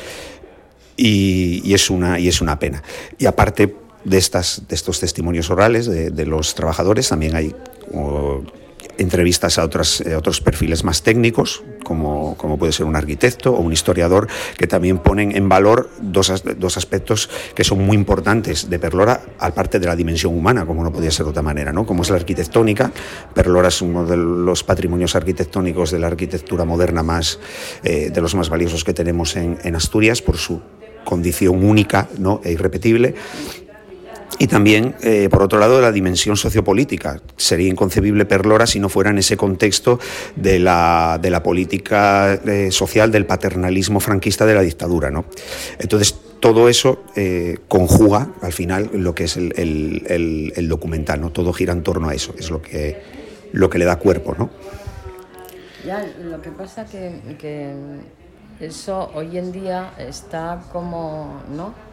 Y, y, es una, y es una pena. Y aparte de, estas, de estos testimonios orales de, de los trabajadores, también hay oh, entrevistas a, otras, a otros perfiles más técnicos, como, como puede ser un arquitecto o un historiador, que también ponen en valor dos, dos aspectos que son muy importantes de Perlora, aparte de la dimensión humana, como no podía ser de otra manera, ¿no? Como es la arquitectónica. Perlora es uno de los patrimonios arquitectónicos de la arquitectura moderna más, eh, de los más valiosos que tenemos en, en Asturias, por su condición única, ¿no? E irrepetible. Y también, eh, por otro lado, la dimensión sociopolítica. Sería inconcebible Perlora si no fuera en ese contexto de la, de la política eh, social, del paternalismo franquista de la dictadura, ¿no? Entonces, todo eso eh, conjuga, al final, lo que es el, el, el, el documental, ¿no? Todo gira en torno a eso, es lo que, lo que le da cuerpo, ¿no? Ya, lo que pasa que, que eso hoy en día está como, ¿no?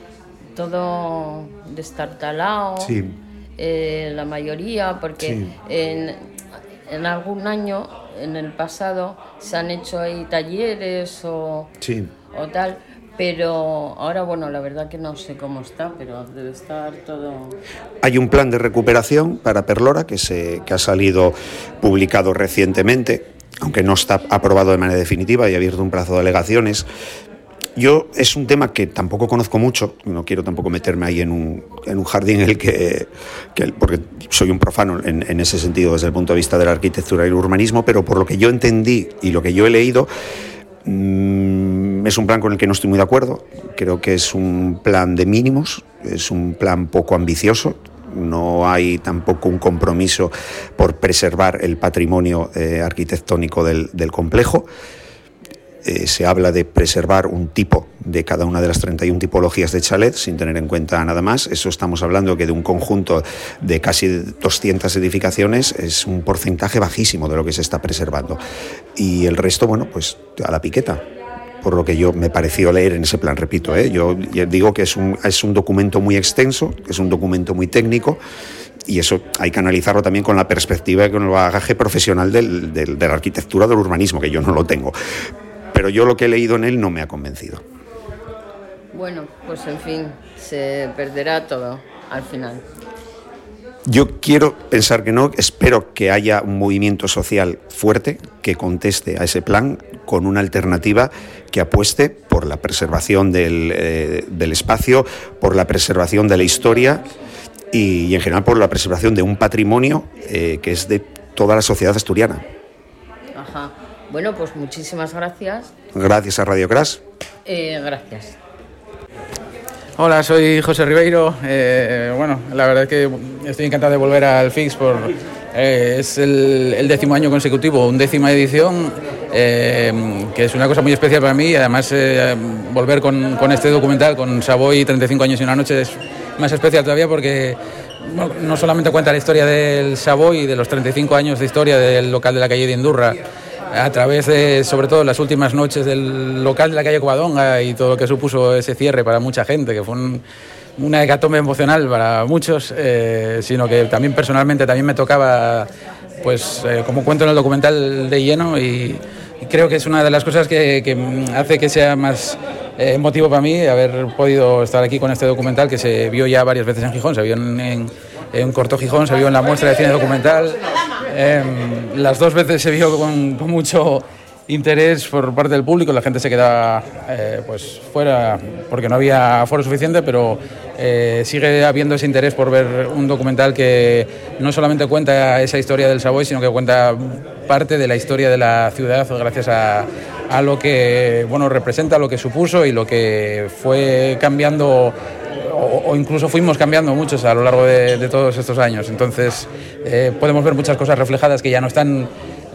Todo destartalado, sí. eh, la mayoría, porque sí. en, en algún año, en el pasado, se han hecho ahí talleres o, sí. o tal, pero ahora, bueno, la verdad que no sé cómo está, pero debe estar todo... Hay un plan de recuperación para Perlora que, se, que ha salido publicado recientemente, aunque no está aprobado de manera definitiva y ha abierto un plazo de alegaciones. Yo es un tema que tampoco conozco mucho, no quiero tampoco meterme ahí en un, en un jardín en el que, que porque soy un profano en, en ese sentido desde el punto de vista de la arquitectura y el urbanismo, pero por lo que yo entendí y lo que yo he leído, mmm, es un plan con el que no estoy muy de acuerdo. Creo que es un plan de mínimos, es un plan poco ambicioso. No hay tampoco un compromiso por preservar el patrimonio eh, arquitectónico del, del complejo. Eh, se habla de preservar un tipo de cada una de las treinta y una tipologías de chalet sin tener en cuenta nada más. Eso estamos hablando que de un conjunto de casi doscientas edificaciones es un porcentaje bajísimo de lo que se está preservando. Y el resto, bueno, pues a la piqueta. Por lo que yo me pareció leer en ese plan, repito, ¿eh? yo, yo digo que es un, es un documento muy extenso, es un documento muy técnico, y eso hay que analizarlo también con la perspectiva y con el bagaje profesional del, del, de la arquitectura, del urbanismo, que yo no lo tengo. Pero yo lo que he leído en él no me ha convencido. Bueno, pues en fin, se perderá todo al final. Yo quiero pensar que no, espero que haya un movimiento social fuerte que conteste a ese plan con una alternativa que apueste por la preservación del, eh, del espacio, por la preservación de la historia y, y en general por la preservación de un patrimonio eh, que es de toda la sociedad asturiana. Ajá. Bueno, pues muchísimas gracias. Gracias a Radio Crash. Eh, gracias. Hola, soy José Ribeiro. Eh, bueno, la verdad es que estoy encantado de volver al F I X por eh, es el, el décimo año consecutivo, un décima edición, eh, que es una cosa muy especial para mí. Además, eh, volver con, con este documental, con Savoy, treinta y cinco años y una noche, es más especial todavía porque bueno, no solamente cuenta la historia del Savoy, de los treinta y cinco años de historia del local de la calle de Indurra, a través de, sobre todo, las últimas noches del local de la calle Covadonga y todo lo que supuso ese cierre para mucha gente, que fue un, una hecatombe emocional para muchos, eh, sino que también personalmente también me tocaba, pues eh, como cuento en el documental, de lleno, y, y creo que es una de las cosas que, que hace que sea más eh, emotivo para mí haber podido estar aquí con este documental, que se vio ya varias veces en Gijón, se vio en, en, en Corto Gijón, se vio en la muestra de cine documental. Eh, las dos veces se vio con, con mucho interés por parte del público, la gente se quedaba eh, pues fuera porque no había aforo suficiente, pero eh, sigue habiendo ese interés por ver un documental que no solamente cuenta esa historia del Savoy, sino que cuenta parte de la historia de la ciudad gracias a, a lo que bueno representa, lo que supuso y lo que fue cambiando, o, o incluso fuimos cambiando muchos a lo largo de, de todos estos años. Entonces eh, podemos ver muchas cosas reflejadas que ya no están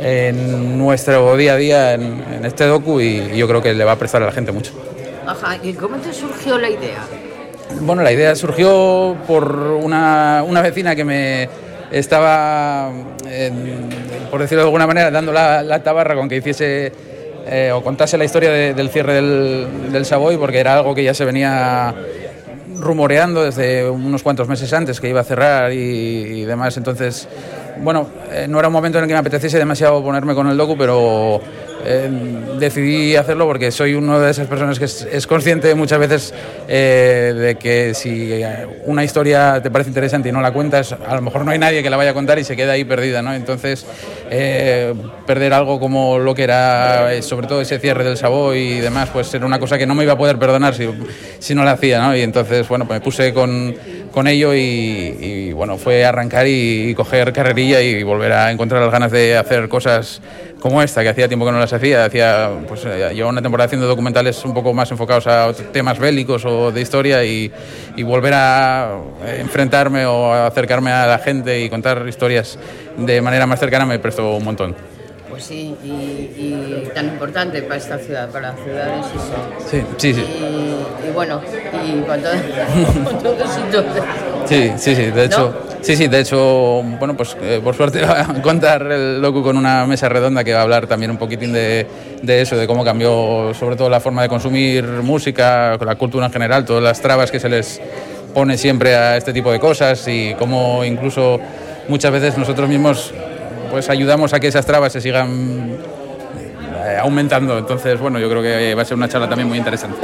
en nuestro día a día en, en este docu, y yo creo que le va a prestar a la gente mucho. Ajá, ¿y cómo te surgió la idea? Bueno, la idea surgió por una, una vecina que me estaba, eh, por decirlo de alguna manera, dando la, la tabarra con que hiciese eh, o contase la historia de, del cierre del, del Savoy, porque era algo que ya se venía rumoreando desde unos cuantos meses antes, que iba a cerrar y, y demás. Entonces, bueno, eh, no era un momento en el que me apeteciese demasiado ponerme con el docu, pero eh, decidí hacerlo porque soy una de esas personas que es, es consciente muchas veces eh, de que si una historia te parece interesante y no la cuentas, a lo mejor no hay nadie que la vaya a contar y se queda ahí perdida, ¿no? Entonces, eh, perder algo como lo que era, eh, sobre todo ese cierre del Savoy y demás, pues era una cosa que no me iba a poder perdonar si, si no la hacía, ¿no? Y entonces, bueno, pues me puse con, con ello y, y, bueno, fue arrancar y, y coger carrerilla y volver a encontrar las ganas de hacer cosas como esta, que hacía tiempo que no las hacía. Hacía, pues, llevo una temporada haciendo documentales un poco más enfocados a temas bélicos o de historia, y, y volver a enfrentarme o a acercarme a la gente y contar historias de manera más cercana me prestó un montón. Pues sí, y, y tan importante para esta ciudad, para la ciudad de Gijón. Sí, sí, sí. Y, y bueno, y con todo, con todo y todo. Sí, sí, sí, de hecho, ¿no? sí, sí, de hecho, bueno, pues eh, por suerte va a contar el docu con una mesa redonda que va a hablar también un poquitín de, de eso, de cómo cambió sobre todo la forma de consumir música, la cultura en general, todas las trabas que se les pone siempre a este tipo de cosas, y cómo incluso muchas veces nosotros mismos pues ayudamos a que esas trabas se sigan eh, aumentando. Entonces, bueno, yo creo que va a ser una charla también muy interesante.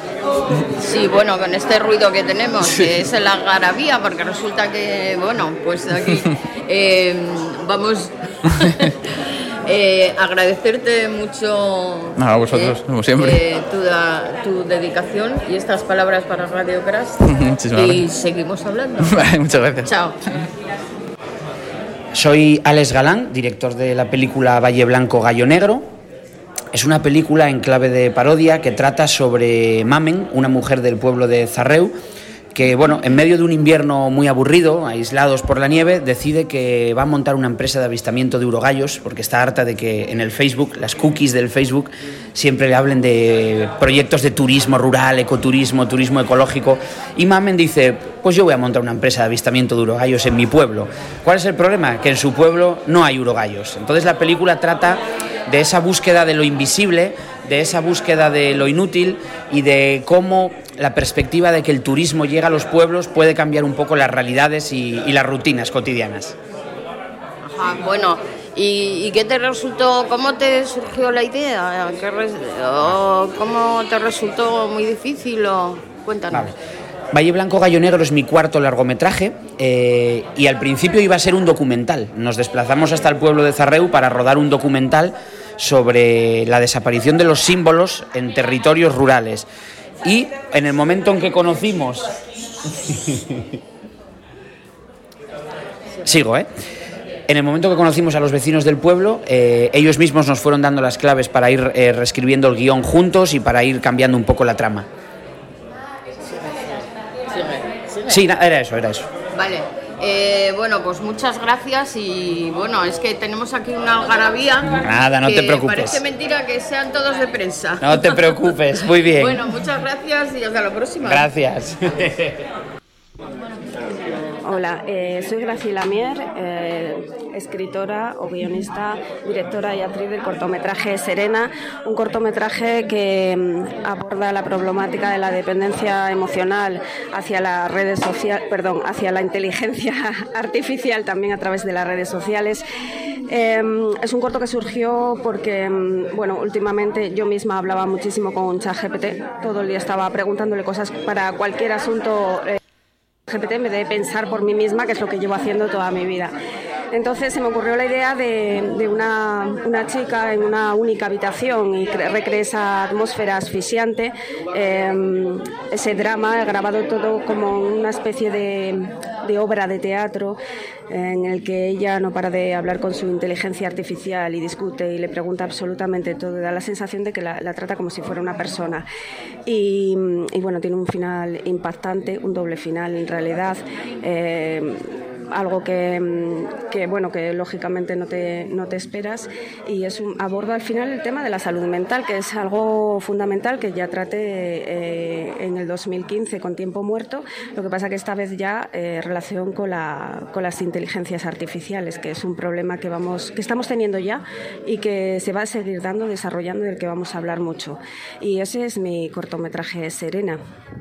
Sí, bueno, con este ruido que tenemos, sí, que es la algarabía, porque resulta que, bueno, pues aquí eh, vamos eh, agradecerte mucho no, a vosotros, eh, como siempre. Eh, tu, da, tu dedicación y estas palabras para Radio Crash. Y seguimos hablando. Vale, muchas gracias. Chao. Soy Alex Galán, director de la película Valle Blanco, Gallo Negro. Es una película en clave de parodia que trata sobre Mamen, una mujer del pueblo de Zarreu, que, bueno, en medio de un invierno muy aburrido, aislados por la nieve, decide que va a montar una empresa de avistamiento de urogallos, porque está harta de que en el Facebook, las cookies del Facebook, siempre le hablen de proyectos de turismo rural, ecoturismo, turismo ecológico. Y Mamen dice, pues yo voy a montar una empresa de avistamiento de urogallos en mi pueblo. ¿Cuál es el problema? Que en su pueblo no hay urogallos. Entonces la película trata de esa búsqueda de lo invisible, de esa búsqueda de lo inútil, y de cómo la perspectiva de que el turismo llega a los pueblos puede cambiar un poco las realidades y, y las rutinas cotidianas. Ajá, bueno, ¿y, y qué te resultó? ¿Cómo te surgió la idea? ¿Qué res, o ¿Cómo te resultó muy difícil? O, cuéntanos. Vale. Valle Blanco, Gallo Negro es mi cuarto largometraje, eh, y al principio iba a ser un documental. Nos desplazamos hasta el pueblo de Zarreu para rodar un documental sobre la desaparición de los símbolos en territorios rurales. Y en el momento en que conocimos... Sigo, ¿eh? En el momento que conocimos a los vecinos del pueblo, eh, ellos mismos nos fueron dando las claves para ir eh, reescribiendo el guión juntos y para ir cambiando un poco la trama. Sigue, sigue. Sí, era eso, era eso. Vale. Eh, bueno, pues muchas gracias y bueno, es que tenemos aquí una algarabía. Nada, no te preocupes. Parece mentira que sean todos de prensa. No te preocupes, muy bien. Bueno, muchas gracias y hasta la próxima. Gracias. Hola, eh, soy Graciela Mier, eh, escritora o guionista, directora y actriz del cortometraje Serena, un cortometraje que mm, aborda la problemática de la dependencia emocional hacia las redes sociales, perdón, hacia la inteligencia artificial también a través de las redes sociales. Eh, es un corto que surgió porque, bueno, últimamente yo misma hablaba muchísimo con ChatGPT, todo el día estaba preguntándole cosas para cualquier asunto. Eh, G P T me debe pensar por mí misma, que es lo que llevo haciendo toda mi vida. Entonces se me ocurrió la idea de, de una, una chica en una única habitación y recreé esa atmósfera asfixiante, eh, ese drama, grabado todo como una especie de, de obra de teatro en el que ella no para de hablar con su inteligencia artificial y discute y le pregunta absolutamente todo, da la sensación de que la, la trata como si fuera una persona. Y, y bueno, tiene un final impactante, un doble final en realidad, eh, algo que, que bueno que lógicamente no te, no te esperas, y es un, aborda al final el tema de la salud mental, que es algo fundamental que ya traté eh, en el dos mil quince con Tiempo Muerto, lo que pasa que esta vez ya en eh, relación con, la, con las inteligencias artificiales, que es un problema que, vamos, que estamos teniendo ya y que se va a seguir dando, desarrollando, y del que vamos a hablar mucho. Y ese es mi cortometraje Serena.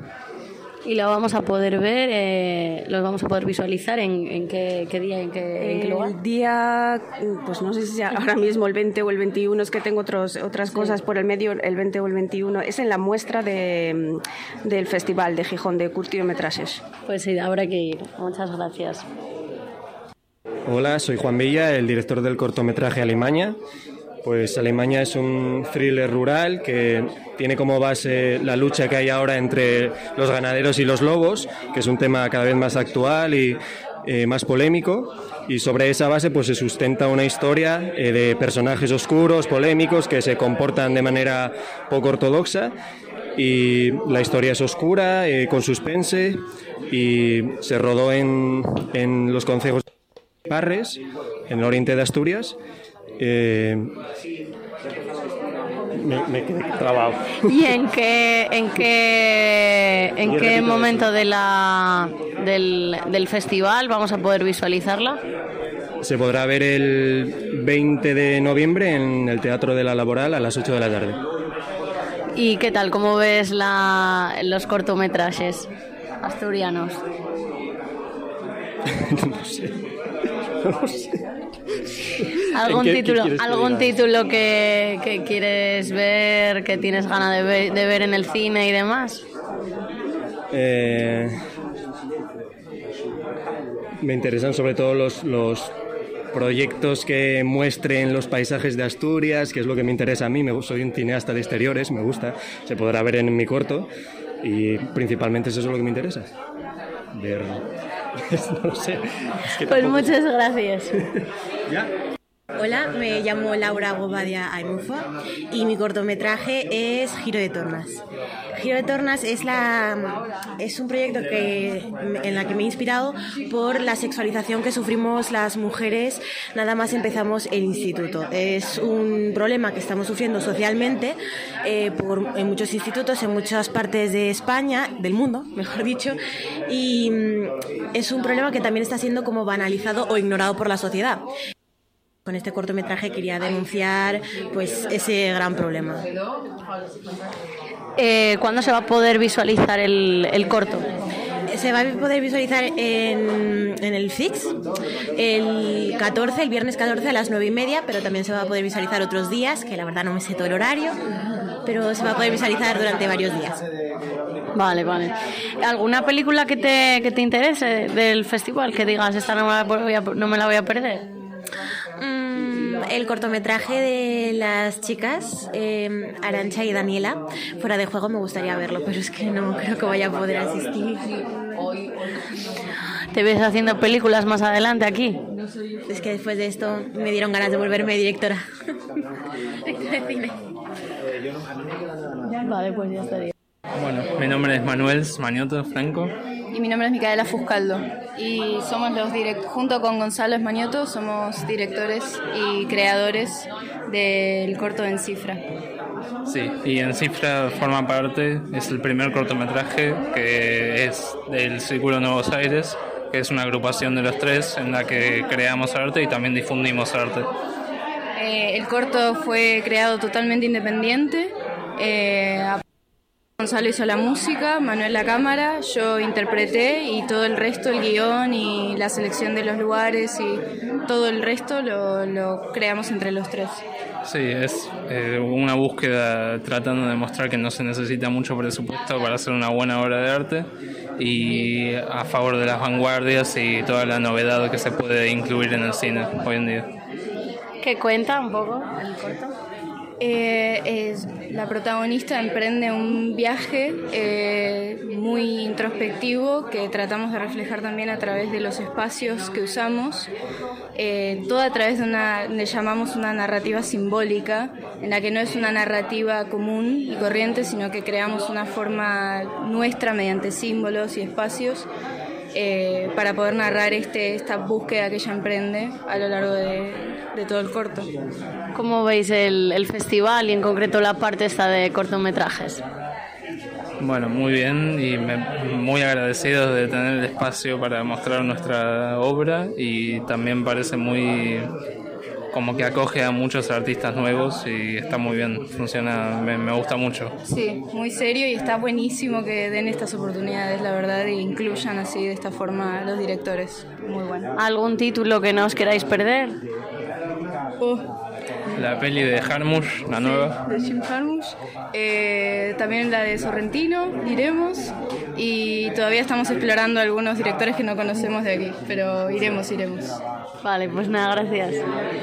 Y lo vamos a poder ver, eh, lo vamos a poder visualizar en, en qué, qué día, en qué, en qué lugar. El día, pues no sé si ahora mismo el veinte o el veintiuno, es que tengo otros, otras sí. cosas por el medio, el veinte o el veintiuno, es en la muestra de, del Festival de Gijón de Curtiometrajes. Pues sí, habrá que ir. Muchas gracias. Hola, soy Juan Villa, el director del cortometraje Alimaña. Pues Alimaña es un thriller rural que tiene como base la lucha que hay ahora entre los ganaderos y los lobos, que es un tema cada vez más actual y eh, más polémico, y sobre esa base pues se sustenta una historia eh, de personajes oscuros, polémicos, que se comportan de manera poco ortodoxa, y la historia es oscura, eh, con suspense, y se rodó en, en los concejos de Parres, en el oriente de Asturias. Eh, me, me quedé trabado. ¿Y en qué en qué en qué momento de la del, del festival vamos a poder visualizarla? Se podrá ver el veinte de noviembre en el Teatro de la Laboral a las ocho de la tarde. ¿Y qué tal? ¿Cómo ves la, los cortometrajes asturianos? No sé. No sé. ¿Algún ¿Qué, título, qué algún que título que, que quieres ver, que tienes ganas de ver, de ver en el cine y demás? Eh, me interesan sobre todo los, los proyectos que muestren los paisajes de Asturias, que es lo que me interesa a mí. Me, soy un cineasta de exteriores, me gusta, se podrá ver en mi corto, y principalmente es eso lo que me interesa. Ver... no lo sé. Es que pues tampoco... muchas gracias. ¿Ya? Hola, me llamo Laura Gobadia Aimufa y mi cortometraje es Giro de Tornas. Giro de Tornas es, la, es un proyecto que, en la que me he inspirado por la sexualización que sufrimos las mujeres nada más empezamos el instituto. Es un problema que estamos sufriendo socialmente eh, por, en muchos institutos, en muchas partes de España, del mundo, mejor dicho, y es un problema que también está siendo como banalizado o ignorado por la sociedad. Con este cortometraje quería denunciar pues ese gran problema. Eh, ¿Cuándo se va a poder visualizar el, el corto? Se va a poder visualizar en, en el Fix el catorce, el viernes catorce a las nueve y media, pero también se va a poder visualizar otros días, que la verdad no me sé todo el horario, pero se va a poder visualizar durante varios días. Vale, vale. ¿Alguna película que te, que te interese del festival? Que digas, esta no me la voy a, no me la voy a perder. El cortometraje de las chicas, eh, Arantxa y Daniela, Fuera de Juego, me gustaría verlo, pero es que no creo que vaya a poder asistir. ¿Te ves haciendo películas más adelante aquí? Es que después de esto me dieron ganas de volverme directora. Directora de cine. Vale, pues ya estaría. Bueno, mi nombre es Manuel Mañoto Franco. Y mi nombre es Micaela Fuscaldo. Y somos los direct junto con Gonzalo Esmañoto, somos directores y creadores del corto En Cifra. Sí, y En Cifra forma parte, es el primer cortometraje que es del Círculo Nuevos Aires, que es una agrupación de los tres en la que creamos arte y también difundimos arte. Eh, el corto fue creado totalmente independiente. Eh, Gonzalo hizo la música, Manuel la cámara, yo interpreté y todo el resto, el guión y la selección de los lugares y todo el resto lo, lo creamos entre los tres. Sí, es eh, una búsqueda tratando de mostrar que no se necesita mucho presupuesto para hacer una buena obra de arte y a favor de las vanguardias y toda la novedad que se puede incluir en el cine hoy en día. ¿Qué cuenta un poco el corto? Eh, es, la protagonista emprende un viaje eh, muy introspectivo que tratamos de reflejar también a través de los espacios que usamos, eh, todo a través de una, le llamamos una narrativa simbólica, en la que no es una narrativa común y corriente, sino que creamos una forma nuestra mediante símbolos y espacios eh, para poder narrar este, esta búsqueda que ella emprende a lo largo de, de todo el corto. ¿Cómo veis el, el festival y en concreto la parte esta de cortometrajes? Bueno, muy bien y me, muy agradecidos de tener el espacio para mostrar nuestra obra y también parece muy como que acoge a muchos artistas nuevos y está muy bien, funciona, me, me gusta mucho. Sí, muy serio y está buenísimo que den estas oportunidades, la verdad, e incluyan así de esta forma a los directores. Muy bueno. ¿Algún título que no os queráis perder? Oh. La peli de Jarmusch, la sí, nueva. De Jim Jarmusch. Eh, también la de Sorrentino, iremos. Y todavía estamos explorando algunos directores que no conocemos de aquí, pero iremos, iremos. Vale, pues nada, gracias.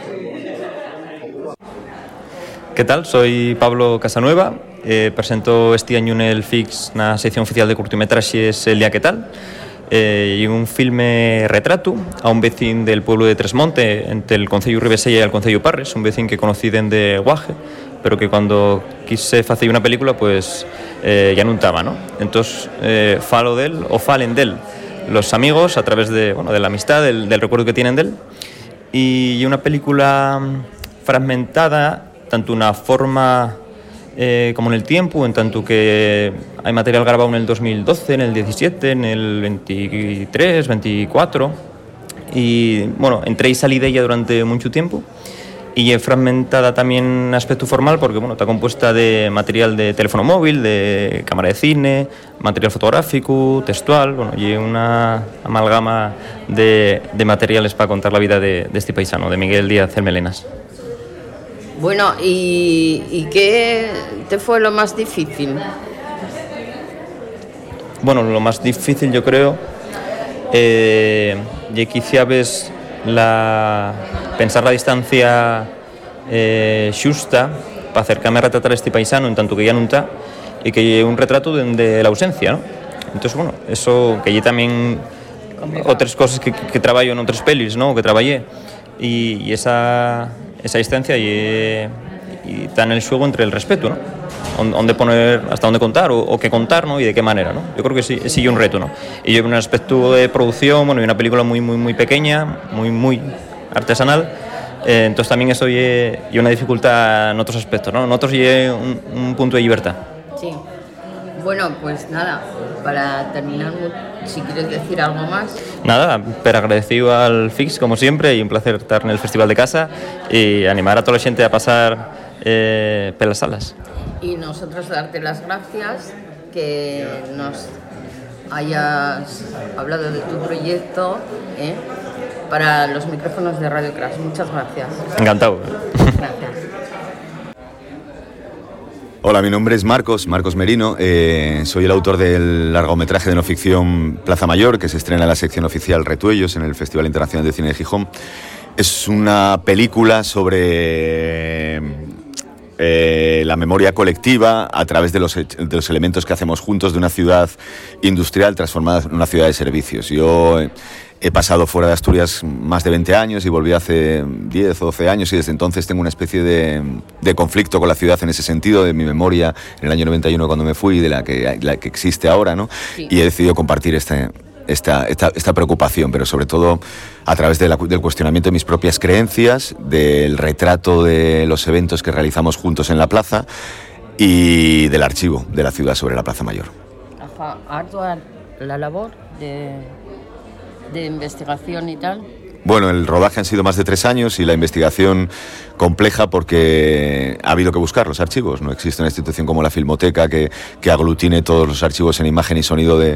¿Qué tal? Soy Pablo Casanueva. Eh, presento este año en el Fix na sección oficial de curtometraxes El día que tal. Eh, y un filme retrato a un vecín del pueblo de Tresmonte entre el concello Ribesella y el concello Parres, un vecín que conocí dende Guaje, pero que cuando quise facer una película pues eh, ya non estaba, ¿no? Entonces eh, falo del o falen del los amigos a través de, bueno, de la amistad, del, del recuerdo que tienen de él, y una película fragmentada tanto una forma Eh, como en el tiempo, en tanto que hay material grabado en el dos mil doce, en el diecisiete, en el veintitrés, veinticuatro, y bueno, entré y salí de ella durante mucho tiempo, y es fragmentada también en aspecto formal porque bueno, está compuesta de material de teléfono móvil, de cámara de cine, material fotográfico, textual, bueno, y una amalgama de, de materiales para contar la vida de, de este paisano, de Miguel Díaz Melenas. Bueno, ¿y, ¿y qué te fue lo más difícil? Bueno, lo más difícil yo creo, eh, y quizá ves la, pensar la distancia eh, xusta para acercarme a retratar a este paisano en tanto que ya no está y que es un retrato de, de la ausencia, ¿no? Entonces, bueno, eso que yo también otras cosas que, que, que trabajo en otras pelis, ¿no? Que trabajé y, y esa... esa distancia y, y está en el juego entre el respeto, ¿no? Dónde poner, hasta dónde contar o, o qué contar, ¿no? Y de qué manera, ¿no? Yo creo que sí, sí un reto, ¿no? Y yo en un aspecto de producción, bueno, y una película muy, muy, muy pequeña, muy, muy artesanal, eh, entonces también eso y, y una dificultad en otros aspectos, ¿no? En otros y un, un punto de libertad. Sí. Bueno, pues nada, para terminar, si quieres decir algo más. Nada, pero agradecido al Fix, como siempre, y un placer estar en el Festival de Casa y animar a toda la gente a pasar eh, por las salas. Y nosotros darte las gracias que nos hayas hablado de tu proyecto ¿eh? para los micrófonos de Radio Crash. Muchas gracias. Encantado. Gracias. Hola, mi nombre es Marcos, Marcos Merino, eh, soy el autor del largometraje de no ficción Plaza Mayor, que se estrena en la sección oficial Retuellos en el Festival Internacional de Cine de Gijón. Es una película sobre eh, la memoria colectiva a través de los, de los elementos que hacemos juntos de una ciudad industrial transformada en una ciudad de servicios. Yo eh, he pasado fuera de Asturias más de veinte años y volví hace diez o doce años y desde entonces tengo una especie de, de conflicto con la ciudad en ese sentido, de mi memoria en el año noventa y uno cuando me fui, de la que, la que existe ahora, ¿no? Sí. Y he decidido compartir este... Esta, esta, esta preocupación, pero sobre todo a través de la, del cuestionamiento de mis propias creencias, del retrato de los eventos que realizamos juntos en la plaza y del archivo de la ciudad sobre la Plaza Mayor. Ajá, ardua la labor de, de investigación y tal. Bueno, el rodaje han sido más de tres años y la investigación compleja porque ha habido que buscar los archivos. No existe una institución como la Filmoteca que, que aglutine todos los archivos en imagen y sonido de...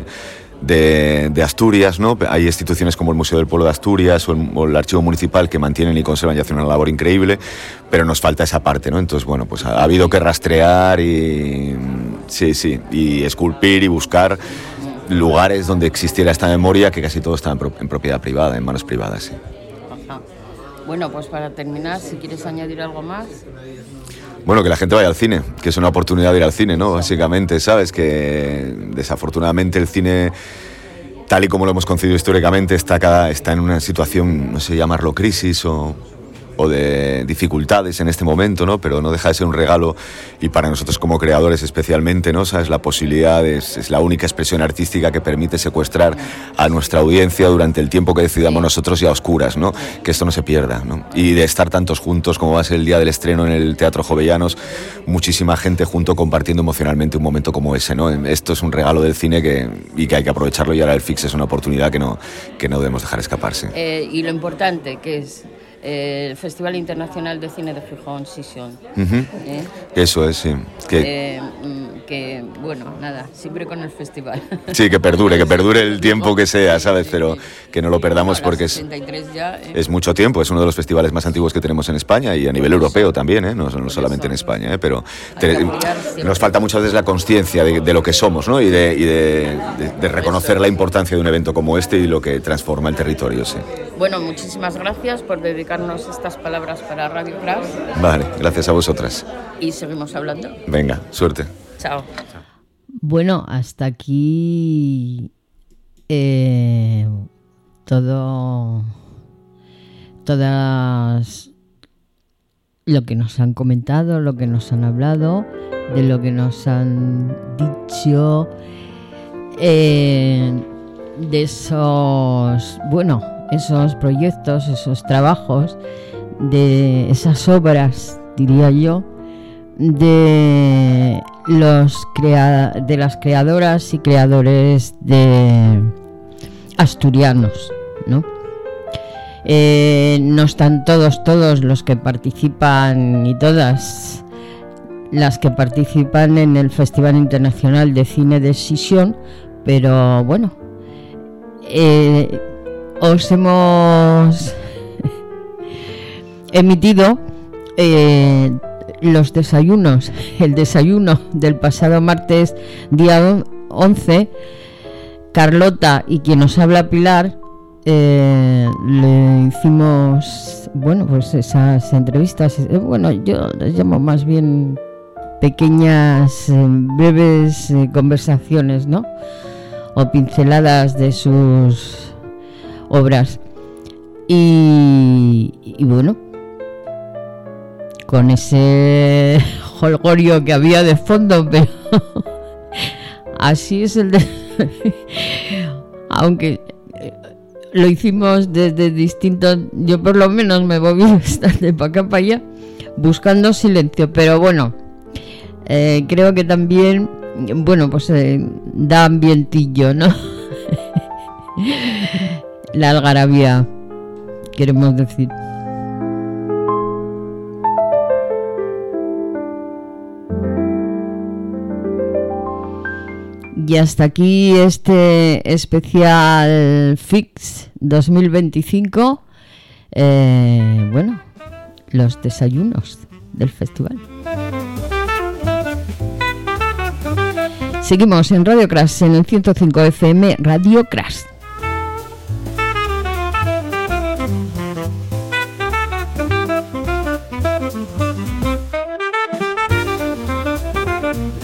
De, de Asturias, ¿no? Hay instituciones como el Museo del Pueblo de Asturias o el, o el Archivo Municipal que mantienen y conservan y hacen una labor increíble, pero nos falta esa parte, ¿no? Entonces, bueno, pues ha, ha habido que rastrear y sí, sí, y esculpir y buscar lugares donde existiera esta memoria, que casi todo está en, pro, en propiedad privada, en manos privadas, sí. Ajá. Bueno, pues para terminar, si quieres añadir algo más. Bueno, que la gente vaya al cine, que es una oportunidad de ir al cine, ¿no? Básicamente, ¿sabes? Que desafortunadamente el cine, tal y como lo hemos concebido históricamente, está, cada, está en una situación, no sé llamarlo crisis o, o de dificultades en este momento, ¿no? Pero no deja de ser un regalo y para nosotros como creadores especialmente, ¿no? ¿Sabes? La posibilidad es, es la única expresión artística que permite secuestrar a nuestra audiencia durante el tiempo que decidamos nosotros y a oscuras, ¿no? Que esto no se pierda, ¿no? Y de estar tantos juntos como va a ser el día del estreno en el Teatro Jovellanos, muchísima gente junto compartiendo emocionalmente un momento como ese, ¿no? Esto es un regalo del cine que, y que hay que aprovecharlo y ahora el Fix es una oportunidad que no, que no debemos dejar escaparse. Eh, y lo importante que es el Festival Internacional de Cine de Gijón, Sisión. Uh-huh. ¿Eh? Eso es, sí. Que... Eh, que, bueno, nada, siempre con el festival. Sí, que perdure, que perdure el tiempo que sea, ¿sabes? Pero que no lo perdamos no, porque es, ya, ¿eh? es mucho tiempo, es uno de los festivales más antiguos que tenemos en España y a nivel europeo también, ¿eh? No, no solamente en España, ¿eh? Pero te, nos falta muchas veces la conciencia de, de lo que somos, ¿no? Y, de, y de, de, de reconocer la importancia de un evento como este y lo que transforma el territorio, sí. Bueno, muchísimas gracias por dedicarnos estas palabras para Radio Crash. Vale, gracias a vosotras. Y seguimos hablando. Venga, suerte. Chao. Bueno, hasta aquí eh, todo, todas lo que nos han comentado, lo que nos han hablado, de lo que nos han dicho, eh, de esos, bueno, esos proyectos, esos trabajos, de esas obras, diría yo, de los crea- de las creadoras y creadores de asturianos, ¿no? Eh, no están todos, todos los que participan y todas las que participan en el Festival Internacional de Cine de Sisión, pero bueno, eh, os hemos emitido eh, los desayunos, el desayuno del pasado martes día once. Carlota y quien nos habla Pilar eh, le hicimos, bueno, pues esas entrevistas, eh, bueno, yo les llamo más bien pequeñas, eh, breves eh, conversaciones, ¿no? O pinceladas de sus obras. Y, y bueno, con ese jolgorio que había de fondo, pero así es el de... Aunque lo hicimos desde distintos... Yo por lo menos me moví bastante para acá, para allá, buscando silencio, pero bueno, eh, creo que también, bueno, pues eh, da ambientillo, ¿no? La algarabía, queremos decir. Y hasta aquí este especial Fix dos mil veinticinco. Eh, bueno, los desayunos del festival. Seguimos en Radio Crash, en el ciento cinco F M, Radio Crash.